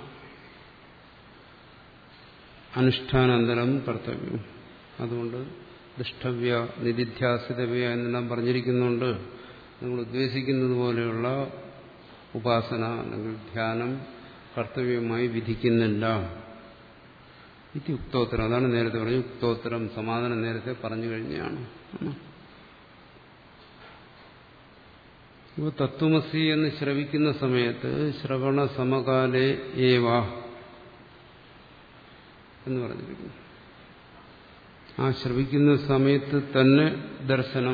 അനുഷ്ഠാനാന്തരം കർത്തവ്യം. അതുകൊണ്ട് ദുഷ്ടവ്യ നിധിധ്യാസിതവ്യ എന്നെല്ലാം പറഞ്ഞിരിക്കുന്നുണ്ട്. നിങ്ങൾ ഉദ്ദേശിക്കുന്നത് പോലെയുള്ള ഉപാസന അല്ലെങ്കിൽ ധ്യാനം കർത്തവ്യമായി വിധിക്കുന്നില്ല. ഇത് യുക്തോത്തരം, അതാണ് നേരത്തെ പറഞ്ഞു. യുക്തോത്തരം, സമാധാനം നേരത്തെ പറഞ്ഞു കഴിഞ്ഞാണ്. ഇപ്പോൾ തത്വമസി എന്ന് ശ്രവിക്കുന്ന സമയത്ത് ശ്രവണ സമകാലേ ഏവ എന്ന് പറഞ്ഞിരിക്കുന്നു. ആ ശ്രവിക്കുന്ന സമയത്ത് തന്നെ ദർശനം,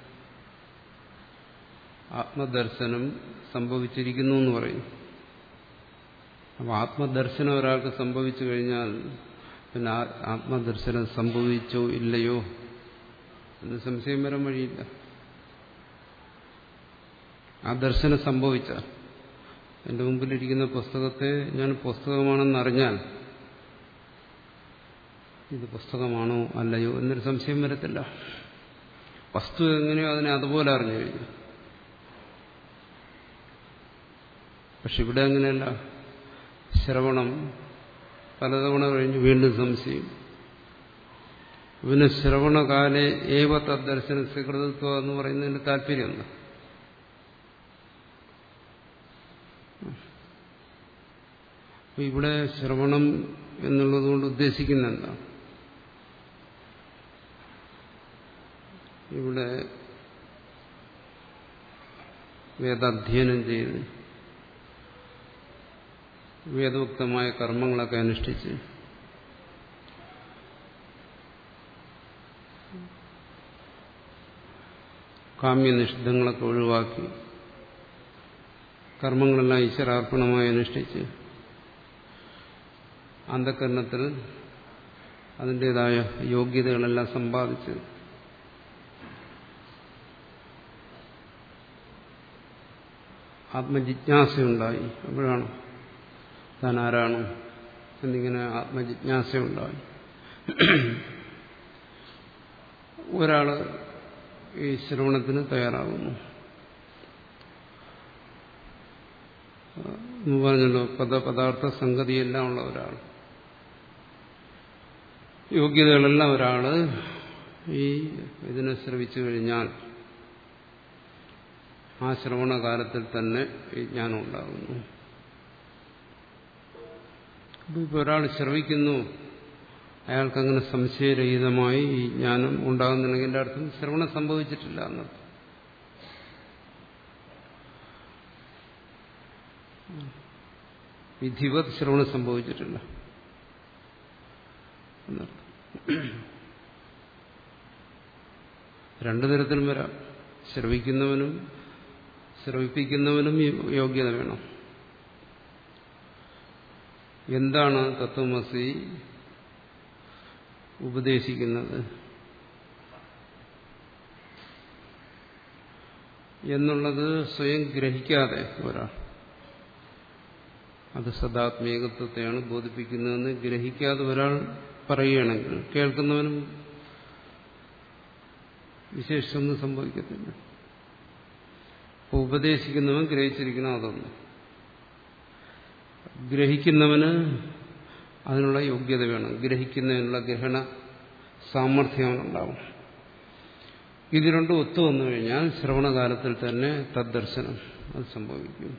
ആത്മദർശനം സംഭവിച്ചിരിക്കുന്നു എന്ന് പറയും. അപ്പോൾ ആത്മദർശനം ഒരാൾക്ക് സംഭവിച്ചു കഴിഞ്ഞാൽ പിന്നെ ആത്മദർശനം സംഭവിച്ചോ ഇല്ലയോ എന്ന് സംശയം വരാൻ വഴിയില്ല. ആ ദർശനം സംഭവിച്ചാൽ, എൻ്റെ മുമ്പിലിരിക്കുന്ന പുസ്തകത്തെ ഞാൻ പുസ്തകമാണെന്നറിഞ്ഞാൽ ഇത് പുസ്തകമാണോ അല്ലയോ എന്നൊരു സംശയം വരത്തില്ല. വസ്തു എങ്ങനെയോ അതിനെ അതുപോലെ അറിഞ്ഞു കഴിഞ്ഞു. പക്ഷെ ഇവിടെ അങ്ങനെയല്ല. ശ്രവണം പലതവണ കഴിഞ്ഞ് വീണ്ടും സംശയം. പിന്നെ ശ്രവണകാലേ ഏവ തദ്ദർശന സ്വീകൃതത്വം എന്ന് പറയുന്നതിന്റെ താല്പര്യം എന്താ? അപ്പൊ ഇവിടെ ശ്രവണം എന്നുള്ളതുകൊണ്ട് ഉദ്ദേശിക്കുന്ന എന്താ? ഇവിടെ വേദാധ്യയനം ചെയ്ത് വേദോക്തമായ കർമ്മങ്ങളൊക്കെ അനുഷ്ഠിച്ച് കാമ്യനിഷിദ്ധങ്ങളൊക്കെ ഒഴിവാക്കി കർമ്മങ്ങളെല്ലാം ഈശ്വരാർപ്പണമായി അനുഷ്ഠിച്ച് അന്ധകരണത്തിൽ അതിൻ്റെതായ യോഗ്യതകളെല്ലാം സമ്പാദിച്ച് ആത്മജിജ്ഞാസയുണ്ടായി. അപ്പോഴാണ് താൻ ആരാണ് എന്നിങ്ങനെ ആത്മജിജ്ഞാസയുണ്ടായി. ഒരാള് ഈ ശ്രവണത്തിന് തയ്യാറാകുന്നു. എന്ന് പറഞ്ഞല്ലോ, പദപദാർത്ഥ സംഗതിയെല്ലാം ഉള്ള ഒരാൾ, യോഗ്യതകളെല്ലാം ഒരാള് ഈ ഇതിനെ ശ്രവിച്ചു കഴിഞ്ഞാൽ ആ ശ്രവണകാലത്തിൽ തന്നെ ഈ ജ്ഞാനം ഉണ്ടാകുന്നു. അപ്പോൾ ഇപ്പോൾ ഒരാൾ ശ്രവിക്കുന്നു, അയാൾക്കങ്ങനെ സംശയരഹിതമായി ഈ ജ്ഞാനം ഉണ്ടാകുന്നുണ്ടെങ്കിൽ എൻ്റെ അർത്ഥം ശ്രവണം സംഭവിച്ചിട്ടില്ല എന്നർത്ഥം. വിധിവത് ശ്രവണം സംഭവിച്ചിട്ടില്ല എന്നർത്ഥം. രണ്ടു തരത്തിലും വരാം. ശ്രവിക്കുന്നവനും ശ്രവിപ്പിക്കുന്നവനും യോഗ്യത വേണം. എന്താണ് തത്വമസി ഉപദേശിക്കുന്നത് എന്നുള്ളത് സ്വയം ഗ്രഹിക്കാതെ ഒരാൾ, അത് സദാത്മേകത്വത്തെയാണ് ബോധിപ്പിക്കുന്നതെന്ന് ഗ്രഹിക്കാതെ ഒരാൾ പറയുകയാണെങ്കിൽ കേൾക്കുന്നവനും വിശേഷിച്ചൊന്നും സംഭവിക്കത്തില്ല. അപ്പോൾ ഉപദേശിക്കുന്നവൻ ഗ്രഹിച്ചിരിക്കണം അതൊന്നും. ഗ്രഹിക്കുന്നവന് അതിനുള്ള യോഗ്യത വേണം, ഗ്രഹിക്കുന്നതിനുള്ള ഗ്രഹണ സാമർഥ്യം അവനുണ്ടാവും. ഇത് രണ്ടും ഒത്തു വന്നു കഴിഞ്ഞാൽ ശ്രവണകാലത്തിൽ തന്നെ തദ്ദർശനം അത് സംഭവിക്കും.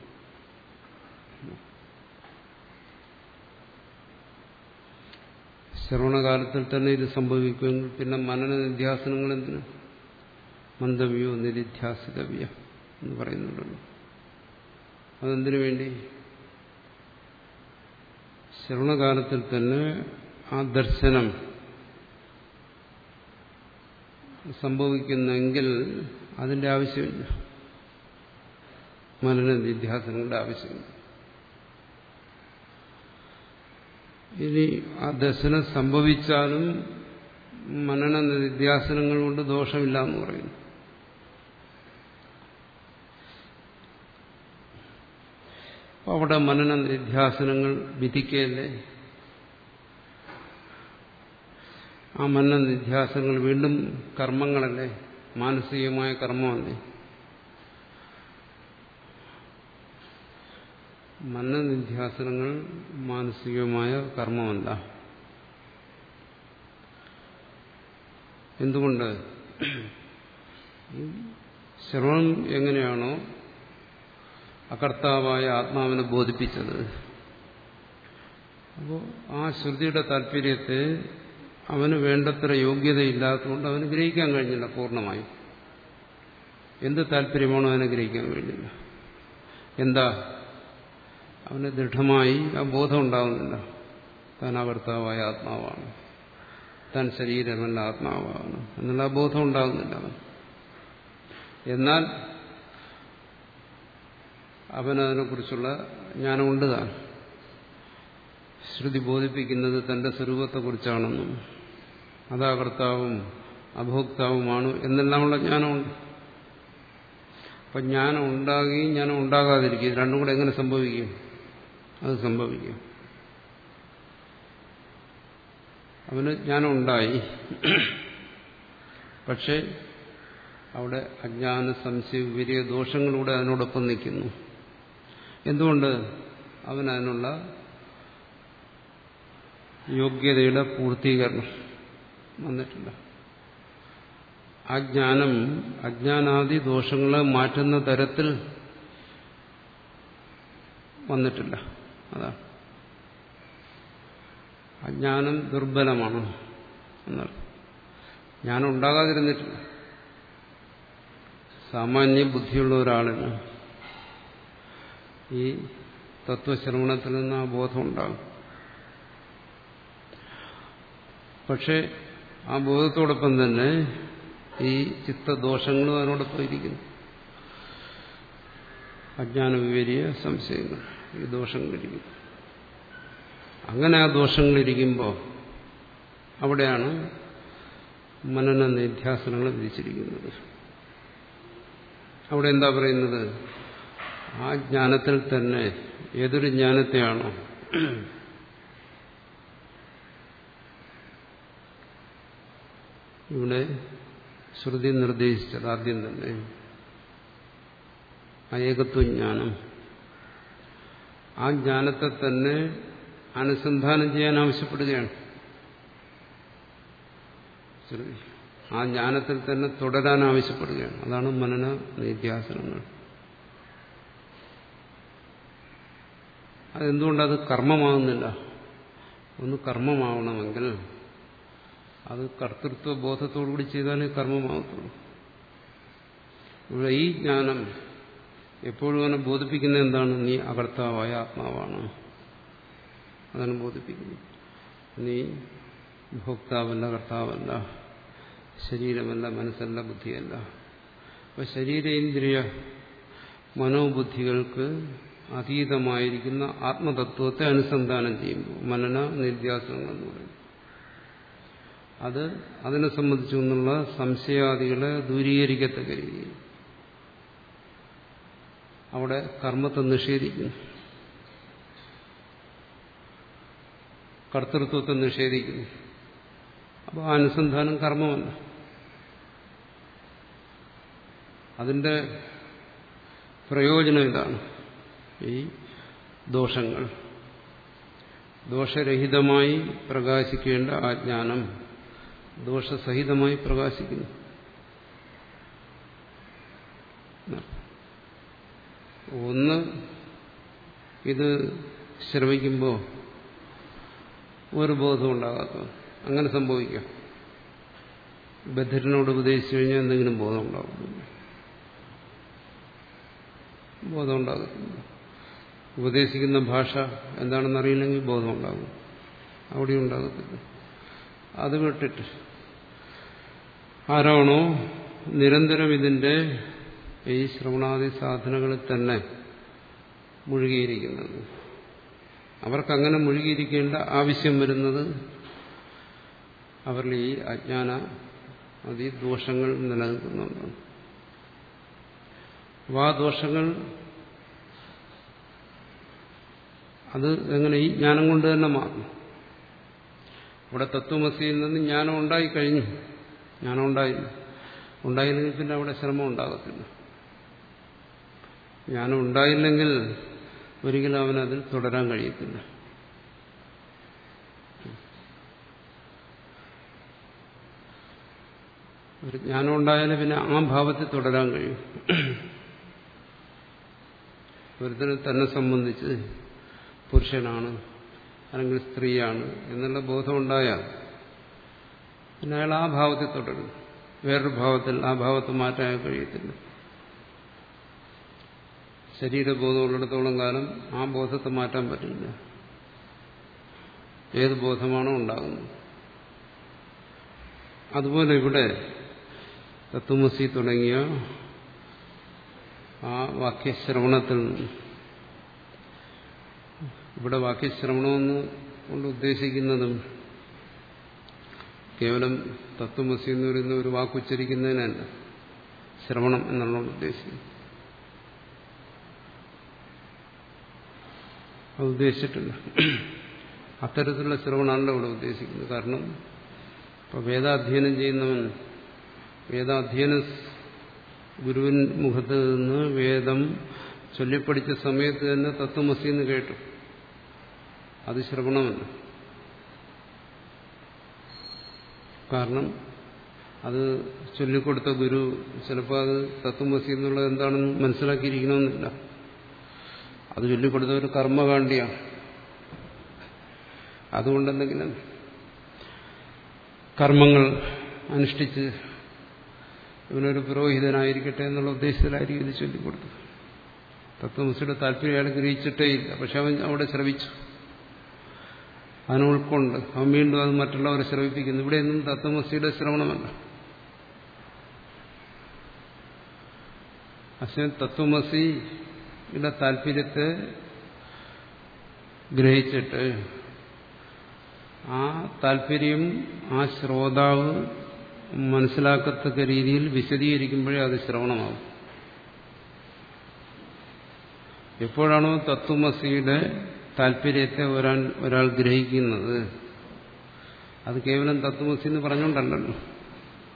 ശ്രവണകാലത്തിൽ തന്നെ ഇത് സംഭവിക്കുമെങ്കിൽ പിന്നെ മനന നിധ്യാസനങ്ങൾ എന്തിന്? മന്ദവ്യോ നിരിധ്യാസിതവ്യ എന്ന് പറയുന്നുണ്ടല്ലോ. അതെന്തിനു വേണ്ടി? ശ്രവണകാലത്തിൽ തന്നെ ആ ദർശനം സംഭവിക്കുന്നെങ്കിൽ അതിന്റെ ആവശ്യമില്ല, മനന നിധ്യാസനങ്ങളുടെ ആവശ്യമില്ല. ഇനി ആ ദർശനം സംഭവിച്ചാലും മനന നിധ്യാസനങ്ങൾ കൊണ്ട് ദോഷമില്ല എന്ന് പറയുന്നു. അപ്പോൾ അവിടെ മനന നിധ്യാസനങ്ങൾ വിധിക്കല്ലേ? ആ മനന നിധ്യാസനങ്ങൾ വീണ്ടും കർമ്മങ്ങളല്ലേ, മാനസികമായ കർമ്മമല്ലേ? മനനനിധ്യാസനങ്ങൾ മാനസികമായ കർമ്മമല്ല. എന്തുകൊണ്ട്? ശ്രവണം എങ്ങനെയാണോ അകർത്താവായ ആത്മാവിനെ ബോധിപ്പിച്ചത്, അപ്പോൾ ആ ശ്രുതിയുടെ താല്പര്യത്തെ അവന് വേണ്ടത്ര യോഗ്യതയില്ലാത്തതുകൊണ്ട് അവന് ഗ്രഹിക്കാൻ കഴിഞ്ഞില്ല പൂർണ്ണമായി. എന്ത് താല്പര്യമാണോ അവനെ ഗ്രഹിക്കാൻ കഴിഞ്ഞില്ല. എന്താ? അവന് ദൃഢമായി ആ ബോധം ഉണ്ടാകുന്നില്ല, താൻ അകർത്താവായ ആത്മാവാണ്, താൻ ശരീരമല്ല ആത്മാവാണ് എന്നുള്ള ആ ബോധം ഉണ്ടാകുന്നില്ല അവൻ. എന്നാൽ അവനതിനെക്കുറിച്ചുള്ള ജ്ഞാനമുണ്ട്. താൻ ശ്രുതി ബോധിപ്പിക്കുന്നത് തന്റെ സ്വരൂപത്തെക്കുറിച്ചാണെന്നും അതാകർത്താവും അഭോക്താവുമാണ് എന്നെല്ലാമുള്ള ജ്ഞാനമുണ്ട്. അപ്പം ജ്ഞാനം ഉണ്ടാകുകയും ജ്ഞാനം ഉണ്ടാകാതിരിക്കും, രണ്ടും കൂടെ എങ്ങനെ സംഭവിക്കും? അത് സംഭവിക്കും. അവന് ജ്ഞാനം ഉണ്ടായി, പക്ഷെ അവിടെ അജ്ഞാന സംശയ വിപരീയ ദോഷങ്ങളിലൂടെ അതിനോടൊപ്പം നിൽക്കുന്നു. എന്തുകൊണ്ട്? അവനതിനുള്ള യോഗ്യതയുടെ പൂർത്തീകരണം വന്നിട്ടില്ല. ആ ജ്ഞാനം അജ്ഞാനാദി ദോഷങ്ങളെ മാറ്റുന്ന തരത്തിൽ വന്നിട്ടില്ല. അതാണ് അജ്ഞാനം ദുർബലമാണ് എന്നർത്ഥം. ജ്ഞാനം ഉണ്ടാകാതിരുന്നിട്ടില്ല. സാമാന്യ ബുദ്ധിയുള്ള ഒരാളിന് ഈ തത്വശ്രവണത്തിൽ നിന്ന് ആ ബോധം ഉണ്ടാകും. പക്ഷെ ആ ബോധത്തോടൊപ്പം തന്നെ ഈ ചിത്തദോഷങ്ങളും അതിനോടൊപ്പം ഇരിക്കുന്നു. അജ്ഞാന വിപരീയ സംശയങ്ങൾ, ഈ ദോഷങ്ങളിരിക്കുന്നു. അങ്ങനെ ആ ദോഷങ്ങളിരിക്കുമ്പോൾ അവിടെയാണ് മനന നിധ്യാസനങ്ങൾ വിധിച്ചിരിക്കുന്നത്. അവിടെ എന്താ പറയുന്നത്? ആ ജ്ഞാനത്തിൽ തന്നെ ഏതൊരു ജ്ഞാനത്തെയാണോ ഇവിടെ ശ്രുതി നിർദ്ദേശിച്ചത് ആദ്യം തന്നെ ആ ഏകത്വജ്ഞാനം. ആ ജ്ഞാനത്തെ തന്നെ അനുസന്ധാനം ചെയ്യാൻ ആവശ്യപ്പെടുകയാണ് ശ്രുതി. ആ ജ്ഞാനത്തിൽ തന്നെ തുടരാൻ ആവശ്യപ്പെടുകയാണ്. അതാണ് മനന നിധ്യാസനങ്ങൾ. അതെന്തുകൊണ്ടത് കർമ്മമാകുന്നില്ല? ഒന്ന് കർമ്മമാവണമെങ്കിൽ അത് കർത്തൃത്വ ബോധത്തോടുകൂടി ചെയ്താലേ കർമ്മമാകത്തുള്ളൂ. ഇവിടെ ഈ ജ്ഞാനം എപ്പോഴും അവനെ ബോധിപ്പിക്കുന്നത് എന്താണ്? നീ അകർത്താവായ ആത്മാവാണ്. അതാണ് ബോധിപ്പിക്കുന്നത്. നീ ഭോക്താവല്ല, കർത്താവല്ല, ശരീരമല്ല, മനസ്സല്ല, ബുദ്ധിയല്ല. അപ്പൊ ശരീരേന്ദ്രിയ മനോബുദ്ധികൾക്ക് അതീതമായിരിക്കുന്ന ആത്മതത്വത്തെ അനുസന്ധാനം ചെയ്യുമ്പോൾ മനന നിധ്യാസനങ്ങൾ എന്ന് പറയും. അത് അതിനെ സംബന്ധിച്ചൊന്നുള്ള സംശയാദികളെ ദൂരീകരിക്കത്തക്ക രീതിയിൽ അവിടെ കർമ്മത്തെ നിഷേധിക്കുന്നു, കർത്തൃത്വത്തെ നിഷേധിക്കുന്നു. അപ്പോൾ ആ അനുസന്ധാനം കർമ്മമല്ല. അതിന്റെ പ്രയോജനം ഇതാണ്. ഈ ദോഷങ്ങൾ ദോഷരഹിതമായി പ്രകാശിക്കേണ്ട ആ ജ്ഞാനം ദോഷസഹിതമായി പ്രകാശിക്കുന്നു. ഒന്ന്, ഇത് ശ്രവിക്കുമ്പോൾ ഒരു ബോധം ഉണ്ടാകാത്ത അങ്ങനെ സംഭവിക്കാം. ബദ്ധരനോട് ഉപദേശിച്ചു കഴിഞ്ഞാൽ എന്തെങ്കിലും ബോധം ഉണ്ടാകുന്നില്ല, ബോധം ഉണ്ടാകത്തില്ല. ഉപദേശിക്കുന്ന ഭാഷ എന്താണെന്ന് അറിയില്ലെങ്കിൽ ബോധം ഉണ്ടാകും, അവിടെ ഉണ്ടാകത്തില്ല. അത് വിട്ടിട്ട് ആരാണോ നിരന്തരം ഇതിന്റെ ഈ ശ്രവണാദി സാധനങ്ങളിൽ തന്നെ മുഴുകിയിരിക്കുന്നത്, അവർക്കങ്ങനെ മുഴുകിയിരിക്കേണ്ട ആവശ്യം വരുന്നത് അവരിൽ ഈ അജ്ഞാന അതി ദോഷങ്ങൾ നിലനിൽക്കുന്നുണ്ടാണ്. അപ്പോൾ ആ ദോഷങ്ങൾ അത് എങ്ങനെ ഈ ജ്ഞാനം കൊണ്ട് തന്നെ മാറും. ഇവിടെ തത്വമസിയിൽ നിന്ന് ജ്ഞാനം ഉണ്ടായിക്കഴിഞ്ഞു, ജ്ഞാനം ഉണ്ടായി ഉണ്ടായില്ലെങ്കിൽ പിന്നെ അവിടെ ശ്രമം ഉണ്ടാകത്തില്ല. ജ്ഞാനം ഉണ്ടായില്ലെങ്കിൽ ഒരിക്കലും അവനതിൽ തുടരാൻ കഴിയത്തില്ല. ഒരു ജ്ഞാനം ഉണ്ടായാലും പിന്നെ ആ ഭാവത്തിൽ തുടരാൻ കഴിയും. ഒരുത്തന് തന്നെ സംബന്ധിച്ച് പുരുഷനാണ് അല്ലെങ്കിൽ സ്ത്രീയാണ് എന്നുള്ള ബോധം ഉണ്ടായാൽ പിന്നെ അയാൾ ആ ഭാവത്തിൽ തുടരും. വേറൊരു ഭാവത്തിൽ ആ ഭാവത്തെ മാറ്റാൻ കഴിയത്തില്ല. ശരീരബോധമുള്ളിടത്തോളം കാലം ആ ബോധത്തെ മാറ്റാൻ പറ്റില്ല. ഏത് ബോധമാണോ ഉണ്ടാകുന്നത്. അതുപോലെ ഇവിടെ തത്വമസി തുടങ്ങിയ ആ വാക്യശ്രവണത്തിൽ നിന്ന്, ഇവിടെ വാക്യശ്രവണമെന്ന് കൊണ്ട് ഉദ്ദേശിക്കുന്നതും കേവലം തത്വമസി എന്ന് പറയുന്ന ഒരു വാക്കുച്ചരിക്കുന്നതിനല്ല, ശ്രവണം എന്നുള്ള ഉദ്ദേശിക്കുന്നത്. അത് ഉദ്ദേശിച്ചിട്ടില്ല. അത്തരത്തിലുള്ള ശ്രവണമല്ല ഇവിടെ ഉദ്ദേശിക്കുന്നത്. കാരണം ഇപ്പൊ വേദാധ്യയനം ചെയ്യുന്നവൻ വേദാധ്യയന ഗുരുവിൻ മുഖത്ത് നിന്ന് വേദം ചൊല്ലിപ്പടിച്ച സമയത്ത് തന്നെ തത്വമസി എന്ന് കേട്ടു. അത് ശ്രവണമല്ല. കാരണം അത് ചൊല്ലിക്കൊടുത്ത ഗുരു ചിലപ്പോൾ അത് തത്വമസി എന്നുള്ളത് എന്താണെന്ന് മനസ്സിലാക്കിയിരിക്കണമെന്നില്ല. അത് ചൊല്ലിക്കൊടുത്ത ഒരു കർമ്മകാണ്ഡിയാണ്. അതുകൊണ്ടെന്തെങ്കിലും കർമ്മങ്ങൾ അനുഷ്ഠിച്ച് ഇവനൊരു പുരോഹിതനായിരിക്കട്ടെ എന്നുള്ള ഉദ്ദേശത്തിലായിരിക്കും ഇത് ചൊല്ലിക്കൊടുത്തത്. തത്വമസിയുടെ താല്പര്യം അയാൾ ഗ്രഹിച്ചിട്ടേ ഇല്ല. പക്ഷെ അവൻ അവിടെ ശ്രവിച്ചു, അതിനെ ഉൾക്കൊണ്ട് അവൻ വീണ്ടും അത് മറ്റുള്ളവരെ ശ്രവിപ്പിക്കുന്നു. ഇവിടെയൊന്നും തത്വമസിയുടെ ശ്രവണമല്ല. പക്ഷെ തത്വമസിയുടെ താല്പര്യത്തെ ഗ്രഹിച്ചിട്ട് ആ താല്പര്യം ആ ശ്രോതാവ് മനസ്സിലാക്കത്തക്ക രീതിയിൽ വിശദീകരിക്കുമ്പോഴേ അത് ശ്രവണമാകും. എപ്പോഴാണോ തത്വമസിയുടെ താല്പര്യത്തെ ഒരാൾ ഒരാൾ ഗ്രഹിക്കുന്നത്, അത് കേവലം തത്വമസി എന്ന് പറഞ്ഞുകൊണ്ടല്ലോ.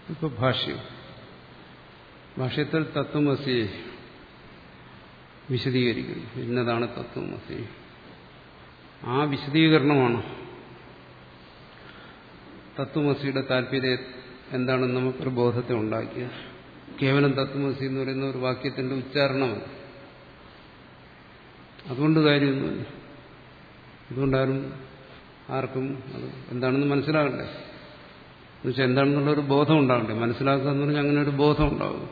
ഇപ്പൊ ഭാഷ്യം. ഭാഷ്യത്തിൽ തത്വമസി വിശദീകരിക്കുന്നു. ഇന്നതാണ് തത്വമസി. ആ വിശദീകരണമാണ് തത്വമസിയുടെ താല്പര്യം എന്താണെന്ന് നമുക്കൊരു ബോധത്തെ ഉണ്ടാക്കിയത്. കേവലം തത്വമസി എന്ന് പറയുന്ന ഒരു വാക്യത്തിന്റെ ഉച്ചാരണമല്ല. അതുകൊണ്ട് കാര്യമൊന്നുമില്ല. അതുകൊണ്ടാരും ആർക്കും അത് എന്താണെന്ന് മനസ്സിലാകണ്ടേ. എന്നുവെച്ചാൽ എന്താണെന്നുള്ളൊരു ബോധം ഉണ്ടാകണ്ടേ. മനസ്സിലാക്കുക എന്ന് പറഞ്ഞാൽ അങ്ങനെ ഒരു ബോധം ഉണ്ടാകും.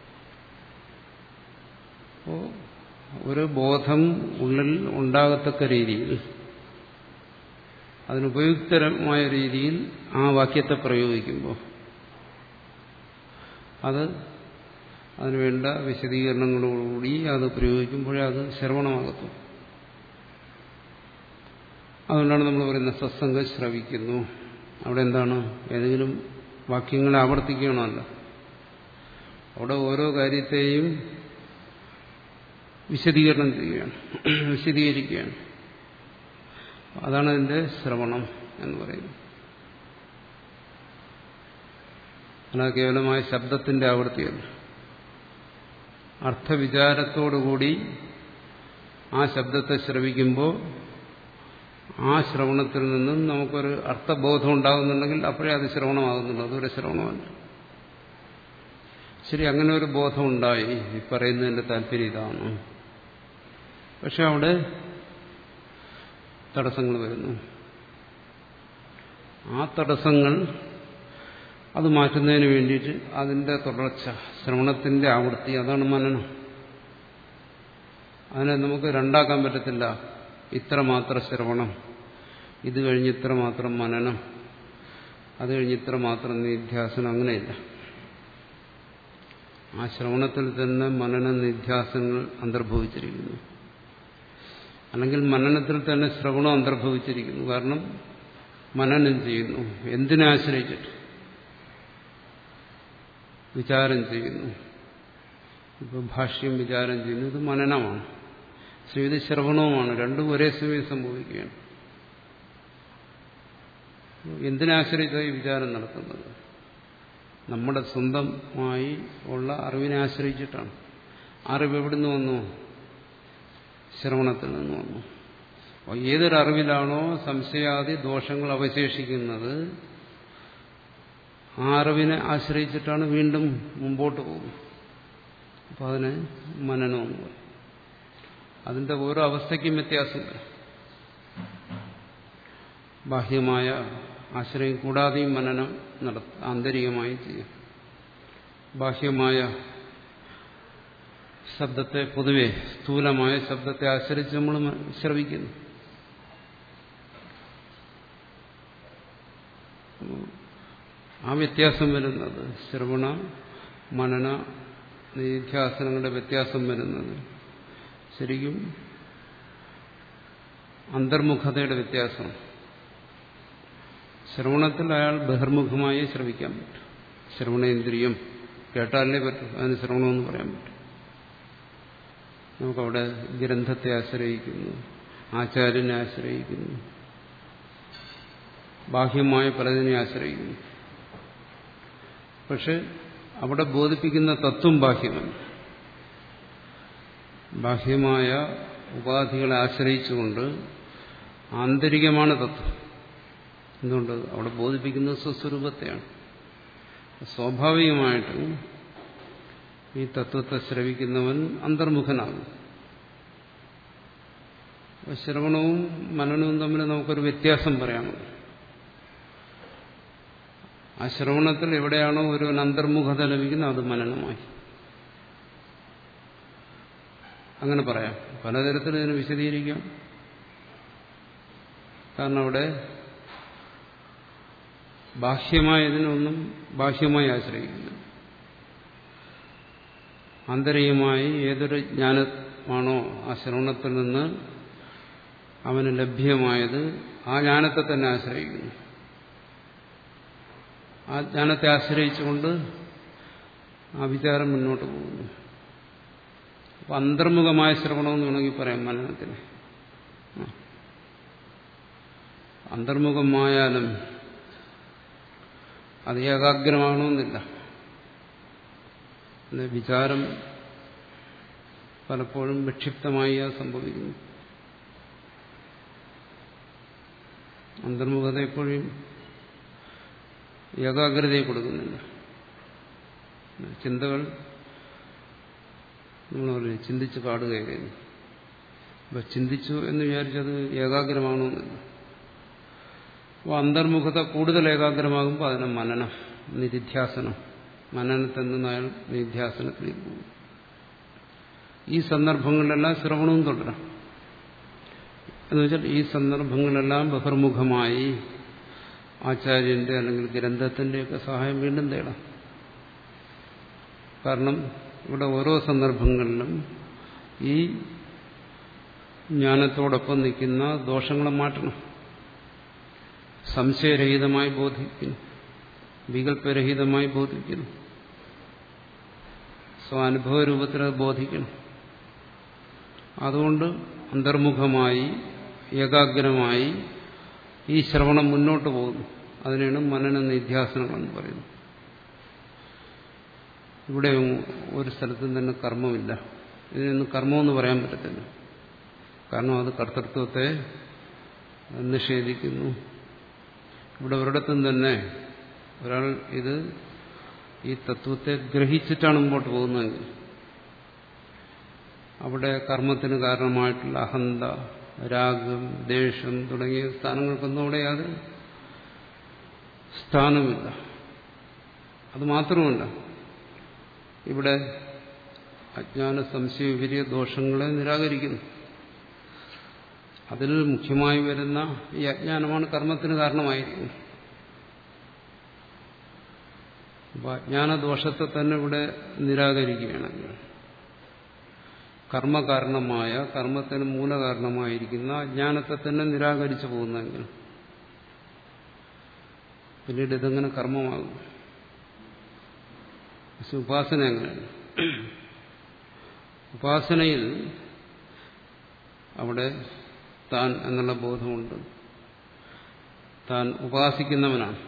അപ്പോൾ ഒരു ബോധം ഉള്ളിൽ ഉണ്ടാകത്തക്ക രീതിയിൽ, അതിനുപയുക്തമായ രീതിയിൽ ആ വാക്യത്തെ പ്രയോഗിക്കുമ്പോൾ അത് അതിനുവേണ്ട വിശദീകരണങ്ങളോടുകൂടി അത് പ്രയോഗിക്കുമ്പോഴേ അത് ശ്രവണമാകത്തു. അതുകൊണ്ടാണ് നമ്മൾ പറയുന്നത് സത്സംഗം ശ്രവിക്കുന്നു. അവിടെ എന്താണ്, ഏതെങ്കിലും വാക്യങ്ങളെ ആവർത്തിക്കണമല്ല. അവിടെ ഓരോ കാര്യത്തെയും വിശദീകരണം ചെയ്യുകയാണ്, വിശദീകരിക്കുകയാണ്. അതാണ് അതിന്റെ ശ്രവണം എന്ന് പറയുന്നത്. അല്ല കേവലമായ ശബ്ദത്തിന്റെ ആവൃത്തിയല്ല. അർത്ഥവിചാരത്തോടുകൂടി ആ ശബ്ദത്തെ ശ്രവിക്കുമ്പോൾ ആ ശ്രവണത്തിൽ നിന്നും നമുക്കൊരു അർത്ഥബോധം ഉണ്ടാകുന്നുണ്ടെങ്കിൽ അപ്പോഴേ അത് ശ്രവണമാകുന്നുള്ളൂ. അതൊരു ശ്രവണമല്ല. ശരി, അങ്ങനെ ഒരു ബോധം ഉണ്ടായി, ഈ പറയുന്നതിന്റെ താല്പര്യം ഇതാണ്. പക്ഷെ അവിടെ തടസ്സങ്ങൾ വരുന്നു. ആ തടസ്സങ്ങൾ അത് മാറ്റുന്നതിന് വേണ്ടിയിട്ട് അതിന്റെ തുടർച്ച, ശ്രവണത്തിന്റെ ആവൃത്തി, അതാണ് മനനം. അതിനെ നമുക്ക് രണ്ടാക്കാൻ പറ്റത്തില്ല. ഇത്ര മാത്രം ശ്രവണം, ഇത് കഴിഞ്ഞ് ഇത്ര മാത്രം മനനം, അത് കഴിഞ്ഞ് ഇത്ര മാത്രം നിധ്യാസനം, അങ്ങനെയില്ല. ആ ശ്രവണത്തിൽ തന്നെ മനന നിധ്യാസനങ്ങൾ അന്തർഭവിച്ചിരിക്കുന്നു. അല്ലെങ്കിൽ മനനത്തിൽ തന്നെ ശ്രവണം അന്തർഭവിച്ചിരിക്കുന്നു. കാരണം മനനം ചെയ്യുന്നു. എന്തിനെ ആശ്രയിച്ചിട്ട്? വിചാരം ചെയ്യുന്നു. ഇപ്പോൾ ഭാഷ്യം വിചാരം ചെയ്യുന്നു, ഇത് മനനമാണ്. ഇത് ശ്രവണവുമാണ്. രണ്ടും ഒരേ സമയം സംഭവിക്കുകയാണ്. എന്തിനാശ്രയിച്ചാണ് ഈ വിചാരം നടത്തുന്നത്? നമ്മുടെ സ്വന്തമായി ഉള്ള അറിവിനെ ആശ്രയിച്ചിട്ടാണ്. അറിവ് എവിടുന്ന് വന്നു? ശ്രവണത്തിൽ നിന്ന് വന്നു. അപ്പോൾ ഏതൊരറിവിലാണോ സംശയാദി ദോഷങ്ങൾ അവശേഷിക്കുന്നത്, ആ അറിവിനെ ആശ്രയിച്ചിട്ടാണ് വീണ്ടും മുമ്പോട്ട് പോകുന്നത്. അപ്പോൾ അതിന് മനനമെന്ന് പറയും. അതിന്റെ ഓരോ അവസ്ഥയ്ക്കും വ്യത്യാസമില്ല. ബാഹ്യമായ ആശ്രയം കൂടാതെയും മനനം നടത്ത ആന്തരികമായി ചെയ്യാം. ബാഹ്യമായ ശബ്ദത്തെ, പൊതുവെ സ്ഥൂലമായ ശബ്ദത്തെ ആശ്രയിച്ച് നമ്മൾ ശ്രവിക്കുന്നു. ആ വ്യത്യാസം വരുന്നത്, ശ്രവണ മനന നിധ്യാസനങ്ങളുടെ വ്യത്യാസം വരുന്നത് ശരിക്കും അന്തർമുഖതയുടെ വ്യത്യാസം. ശ്രവണത്തിൽ അയാൾ ബഹിർമുഖമായി ശ്രവിക്കാൻ പറ്റും. ശ്രവണേന്ദ്രിയം കേട്ടാലേ പറ്റും, അതിന് ശ്രവണമെന്ന് പറയാൻ പറ്റും. നമുക്കവിടെ ഗ്രന്ഥത്തെ ആശ്രയിക്കുന്നു, ആചാര്യനെ ആശ്രയിക്കുന്നു, ബാഹ്യമായ പലതിനെ ആശ്രയിക്കുന്നു. പക്ഷെ അവിടെ ബോധിപ്പിക്കുന്ന തത്വം ബാഹ്യമല്ല. ബാഹ്യമായ ഉപാധികളെ ആശ്രയിച്ചുകൊണ്ട് ആന്തരികമാണ് തത്വം. എന്തുകൊണ്ട്? അവിടെ ബോധിപ്പിക്കുന്നത് സ്വസ്വരൂപത്തെയാണ്. സ്വാഭാവികമായിട്ടും ഈ തത്വത്തെ ശ്രവിക്കുന്നവൻ അന്തർമുഖനാകും. ശ്രവണവും മനനവും തമ്മിൽ നമുക്കൊരു വ്യത്യാസം പറയാനുണ്ട്. ആ ശ്രവണത്തിൽ എവിടെയാണോ ഒരുവൻ അന്തർമുഖത ലഭിക്കുന്നത് അത് മനനമായി. അങ്ങനെ പറയാം. പലതരത്തിൽ ഇതിനെ വിശദീകരിക്കാം. കാരണം അവിടെ ബാഹ്യമായതിനൊന്നും ബാഹ്യമായി ആശ്രയിക്കുന്നു. ആന്തരികമായി ഏതൊരു ജ്ഞാനമാണോ ആ ശ്രവണത്തിൽ നിന്ന് അവന് ലഭ്യമായത്, ആ ജ്ഞാനത്തെ തന്നെ ആശ്രയിക്കുന്നു. ആ ജ്ഞാനത്തെ ആശ്രയിച്ചുകൊണ്ട് ആ വിചാരം മുന്നോട്ട് പോകുന്നു. അപ്പം അന്തർമുഖമായ ശ്രവണമെന്ന് വേണമെങ്കിൽ പറയാം മനനത്തിന്. അന്തർമുഖമായാലും അത് ഏകാഗ്രമാകണമെന്നില്ല. വിചാരം പലപ്പോഴും വിക്ഷിപ്തമായി സംഭവിക്കുന്നു. അന്തർമുഖത എപ്പോഴും ഏകാഗ്രതയെ കൊടുക്കുന്നില്ല. ചിന്തകൾ നമ്മൾ പറയും ചിന്തിച്ച് കാടുകയായിരുന്നു. അപ്പൊ ചിന്തിച്ചു എന്ന് വിചാരിച്ചത് ഏകാഗ്രമാകണമെന്നില്ല. അപ്പോൾ അന്തർമുഖത കൂടുതൽ ഏകാഗ്രമാകുമ്പോൾ അതിനെ മനനം, നിധിധ്യാസനം, മനനത്തിൽ നിന്ന് അയാൾ നിധ്യാസനത്തിലേക്ക് പോകും. ഈ സന്ദർഭങ്ങളിലെല്ലാം ശ്രവണവും തുടരാം. എന്നുവെച്ചാൽ ഈ സന്ദർഭങ്ങളെല്ലാം ബഹിർമുഖമായി ആചാര്യന്റെ അല്ലെങ്കിൽ ഗ്രന്ഥത്തിന്റെയൊക്കെ സഹായം വീണ്ടും തേടാം. കാരണം ഇവിടെ ഓരോ സന്ദർഭങ്ങളിലും ഈ ജ്ഞാനത്തോടൊപ്പം നിൽക്കുന്ന ദോഷങ്ങളെ മാറ്റണം. സംശയരഹിതമായി ബോധിക്കുന്നു, വികല്പരഹിതമായി ബോധിക്കുന്നു, സ്വാനുഭവ രൂപത്തിൽ അത് ബോധിക്കണം. അതുകൊണ്ട് അന്തർമുഖമായി ഏകാഗ്രമായി ഈ ശ്രവണം മുന്നോട്ട് പോകുന്നു. അതിനാണ് മനന നിധ്യാസനങ്ങളെന്ന് പറയുന്നത്. ഇവിടെ ഒരു സ്ഥലത്തും തന്നെ കർമ്മമില്ല. ഇതിനൊന്നും കർമ്മമെന്ന് പറയാൻ പറ്റത്തില്ല. കാരണം അത് കർത്തൃത്വത്തെ നിഷേധിക്കുന്നു. ഇവിടെ ഒരിടത്തും തന്നെ ഒരാൾ ഇത് ഈ തത്വത്തെ ഗ്രഹിച്ചിട്ടാണ് മുമ്പോട്ട് പോകുന്നതെങ്കിൽ അവിടെ കർമ്മത്തിന് കാരണമായിട്ടുള്ള അഹന്ത, രാഗം, ദേഷ്യം തുടങ്ങിയ സ്ഥാനങ്ങൾക്കൊന്നും അവിടെ യാതൊരു സ്ഥാനമില്ല. അത് മാത്രമല്ല, ഇവിടെ അജ്ഞാന സംശയ വിപരീയ ദോഷങ്ങളെ നിരാകരിക്കുന്നു. അതിൽ മുഖ്യമായി വരുന്ന ഈ അജ്ഞാനമാണ് കർമ്മത്തിന് കാരണമായിരിക്കുന്നത്. അപ്പോൾ അജ്ഞാനദോഷത്തെ തന്നെ ഇവിടെ നിരാകരിക്കുകയാണെങ്കിൽ കർമ്മകാരണമായ, കർമ്മത്തിന് മൂലകാരണമായിരിക്കുന്ന അജ്ഞാനത്തെ തന്നെ നിരാകരിച്ചു പോകുന്നെങ്കിൽ പിന്നീട് ഇതെങ്ങനെ കർമ്മമാകും? ഉപാസന എങ്ങനെയാണ്? ഉപാസനയിൽ അവിടെ താൻ എന്നുള്ള ബോധമുണ്ട്. താൻ ഉപാസിക്കുന്നവനാണ്.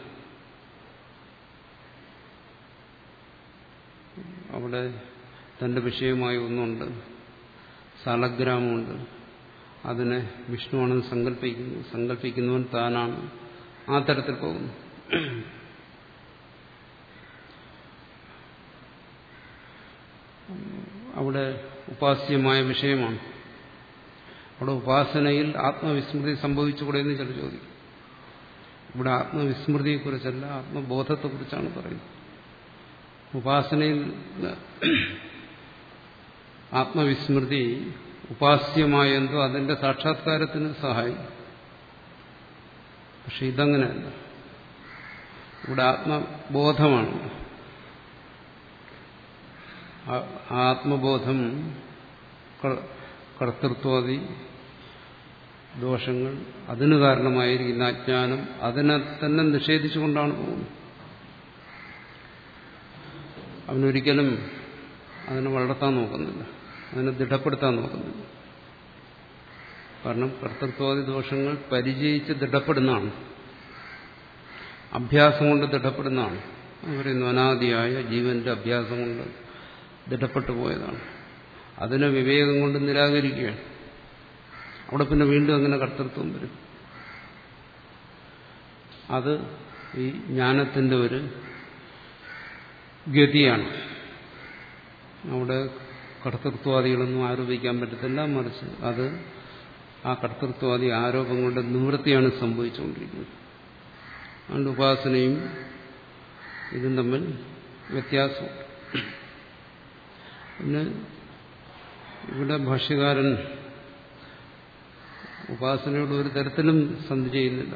അവിടെ തന്റെ വിഷയമായി ഒന്നുണ്ട്, സാലഗ്രാമമുണ്ട്. അതിനെ വിഷ്ണുവാണെന്ന് സങ്കല്പിക്കുന്നു. സങ്കല്പിക്കുന്നവൻ താനാണ്. ആ തരത്തിൽ പോകുന്നു. അവിടെ ഉപാസ്യമായ വിഷയമാണ്. അവിടെ ഉപാസനയിൽ ആത്മവിസ്മൃതി സംഭവിച്ചുകൂടെ എന്ന് ചില ചോദിക്കും. ഇവിടെ ആത്മവിസ്മൃതിയെക്കുറിച്ചല്ല, ആത്മബോധത്തെക്കുറിച്ചാണ് പറയുന്നത്. ഉപാസനയിൽ ആത്മവിസ്മൃതി ഉപാസ്യമായ എന്തോ അതിന്റെ സാക്ഷാത്കാരത്തിന് സഹായിക്കും. പക്ഷെ ഇതങ്ങനെയല്ല. ഇവിടെ ആത്മബോധമാണ്. ആത്മബോധം കർത്തൃത്വാദി ദോഷങ്ങൾ, അതിന് കാരണമായിരിക്കുന്ന അജ്ഞാനം, അതിനെ തന്നെ നിഷേധിച്ചുകൊണ്ടാണ് പോകുന്നത്. അവനൊരിക്കലും അതിനെ വളർത്താൻ നോക്കുന്നില്ല, അതിനെ ദൃഢപ്പെടുത്താൻ നോക്കുന്നില്ല. കാരണം കർത്തൃത്വാദി ദോഷങ്ങൾ പരിചയിച്ച് ദൃഢപ്പെടുന്നതാണ്, അഭ്യാസം കൊണ്ട് ദൃഢപ്പെടുന്നതാണ്. എന്ന് പറയുന്നു അനാദിയായ ജീവന്റെ അഭ്യാസം കൊണ്ട് ദൃഢപ്പെട്ടു പോയതാണ്. അതിനെ വിവേകം കൊണ്ട് നിരാകരിക്കുകയാണ്. അവിടെ പിന്നെ വീണ്ടും അങ്ങനെ കർത്തൃത്വം വരും. അത് ഈ ജ്ഞാനത്തിന്റെ ഒരു ഗതിയാണ്. അവിടെ കർത്തൃത്വാദികളൊന്നും ആരോപിക്കാൻ പറ്റത്തില്ല. മറിച്ച് അത് ആ കർത്തൃത്വാദി ആരോപങ്ങളുടെ നിവൃത്തിയാണ് സംഭവിച്ചുകൊണ്ടിരിക്കുന്നത്. അതുകൊണ്ട് ഉപാസനയും ഇതും തമ്മിൽ വ്യത്യാസമുണ്ട്. പിന്നെ ഇവിടെ ഭാഷ്യകാരൻ ഉപാസനയോട് ഒരു തരത്തിലും സന്ധി ചെയ്യുന്നില്ല.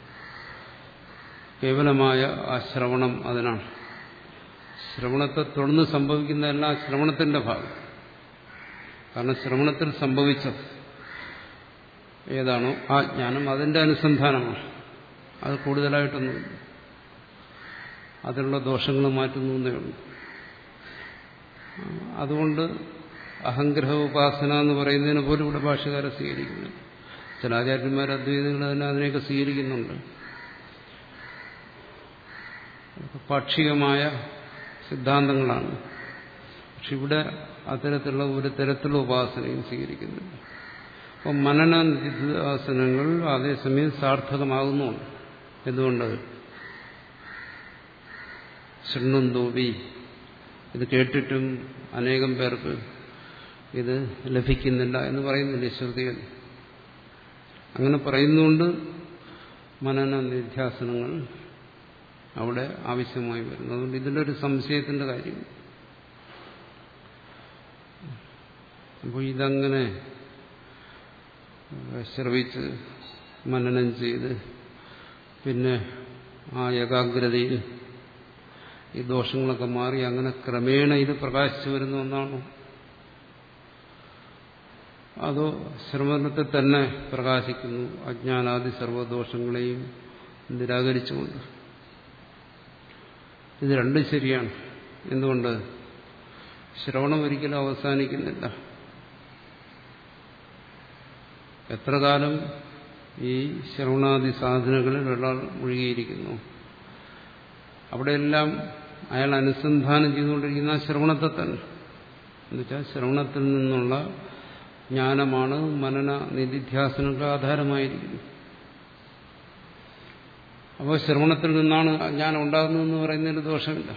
കേവലമായ ആ ശ്രവണം അതിനാണ്. ശ്രവണത്തെ തുടർന്ന് സംഭവിക്കുന്നതെല്ലാം ശ്രവണത്തിന്റെ ഭാഗം. കാരണം ശ്രവണത്തിൽ സംഭവിച്ചത് ഏതാണോ ആ ജ്ഞാനം അതിന്റെ അനുസന്ധാനമാണ്. അത് കൂടുതലായിട്ടൊന്നുമില്ല. അതിലുള്ള ദോഷങ്ങൾ മാറ്റുന്നു എന്നേ ഉള്ളൂ. അതുകൊണ്ട് അഹംഗ്രഹ ഉപാസന എന്ന് പറയുന്നതിന് പോലും ഇവിടെ ഭാഷകാരെ സ്വീകരിക്കുന്നു. ചില ആചാര്യന്മാർ അദ്വൈതങ്ങൾ തന്നെ അതിനെയൊക്കെ സ്വീകരിക്കുന്നുണ്ട്. പാക്ഷികമായ സിദ്ധാന്തങ്ങളാണ്. പക്ഷെ ഇവിടെ അത്തരത്തിലുള്ള ഒരു തരത്തിലുള്ള ഉപാസനയും സ്വീകരിക്കുന്നില്ല. അപ്പം മനന നിധിധ്യാസനങ്ങൾ അതേസമയം സാർത്ഥകമാകുന്നുണ്ട്. എന്തുകൊണ്ട്? ശൃണ്വന്തോപി, ഇത് കേട്ടിട്ടും അനേകം പേർക്ക് ഇത് ലഭിക്കുന്നില്ല എന്ന് പറയുന്നില്ല ശ്രുതികൾ. അങ്ങനെ പറയുന്നുകൊണ്ട് മനന നിധ്യാസനങ്ങൾ അവിടെ ആവശ്യമായി വരുന്നു. അതുകൊണ്ട് ഇതിൻ്റെ ഒരു സംശയത്തിന്റെ കാര്യം. അപ്പോൾ ഇതങ്ങനെ ശ്രവിച്ച് മനനം ചെയ്ത് പിന്നെ ആ ഏകാഗ്രതയിൽ ഈ ദോഷങ്ങളൊക്കെ മാറി അങ്ങനെ ക്രമേണ ഇത് പ്രകാശിച്ചു വരുന്ന ഒന്നാണോ, അതോ ശ്രവണത്തെ തന്നെ പ്രകാശിക്കുന്നു അജ്ഞാനാദി സർവദോഷങ്ങളെയും നിരാകരിച്ചുകൊണ്ട്? ഇത് രണ്ടും ശരിയാണ്. എന്തുകൊണ്ട്? ശ്രവണം ഒരിക്കലും അവസാനിക്കുന്നില്ല. എത്ര കാലം ഈ ശ്രവണാദി സാധനങ്ങളിൽ ഒരാൾ മുഴുകിയിരിക്കുന്നു, അവിടെയെല്ലാം അയാൾ അനുസന്ധാനം ചെയ്തുകൊണ്ടിരിക്കുന്ന ആ ശ്രവണത്തെ തന്നെ. എന്നുവെച്ചാൽ ശ്രവണത്തിൽ നിന്നുള്ള ജ്ഞാനമാണ് മനന നിധിധ്യാസനങ്ങൾക്ക് ആധാരമായിരിക്കുന്നത്. അപ്പോൾ ശ്രവണത്തിൽ നിന്നാണ് ജ്ഞാനം ഉണ്ടാകുന്നതെന്ന് പറയുന്നതിന് ദോഷമില്ല.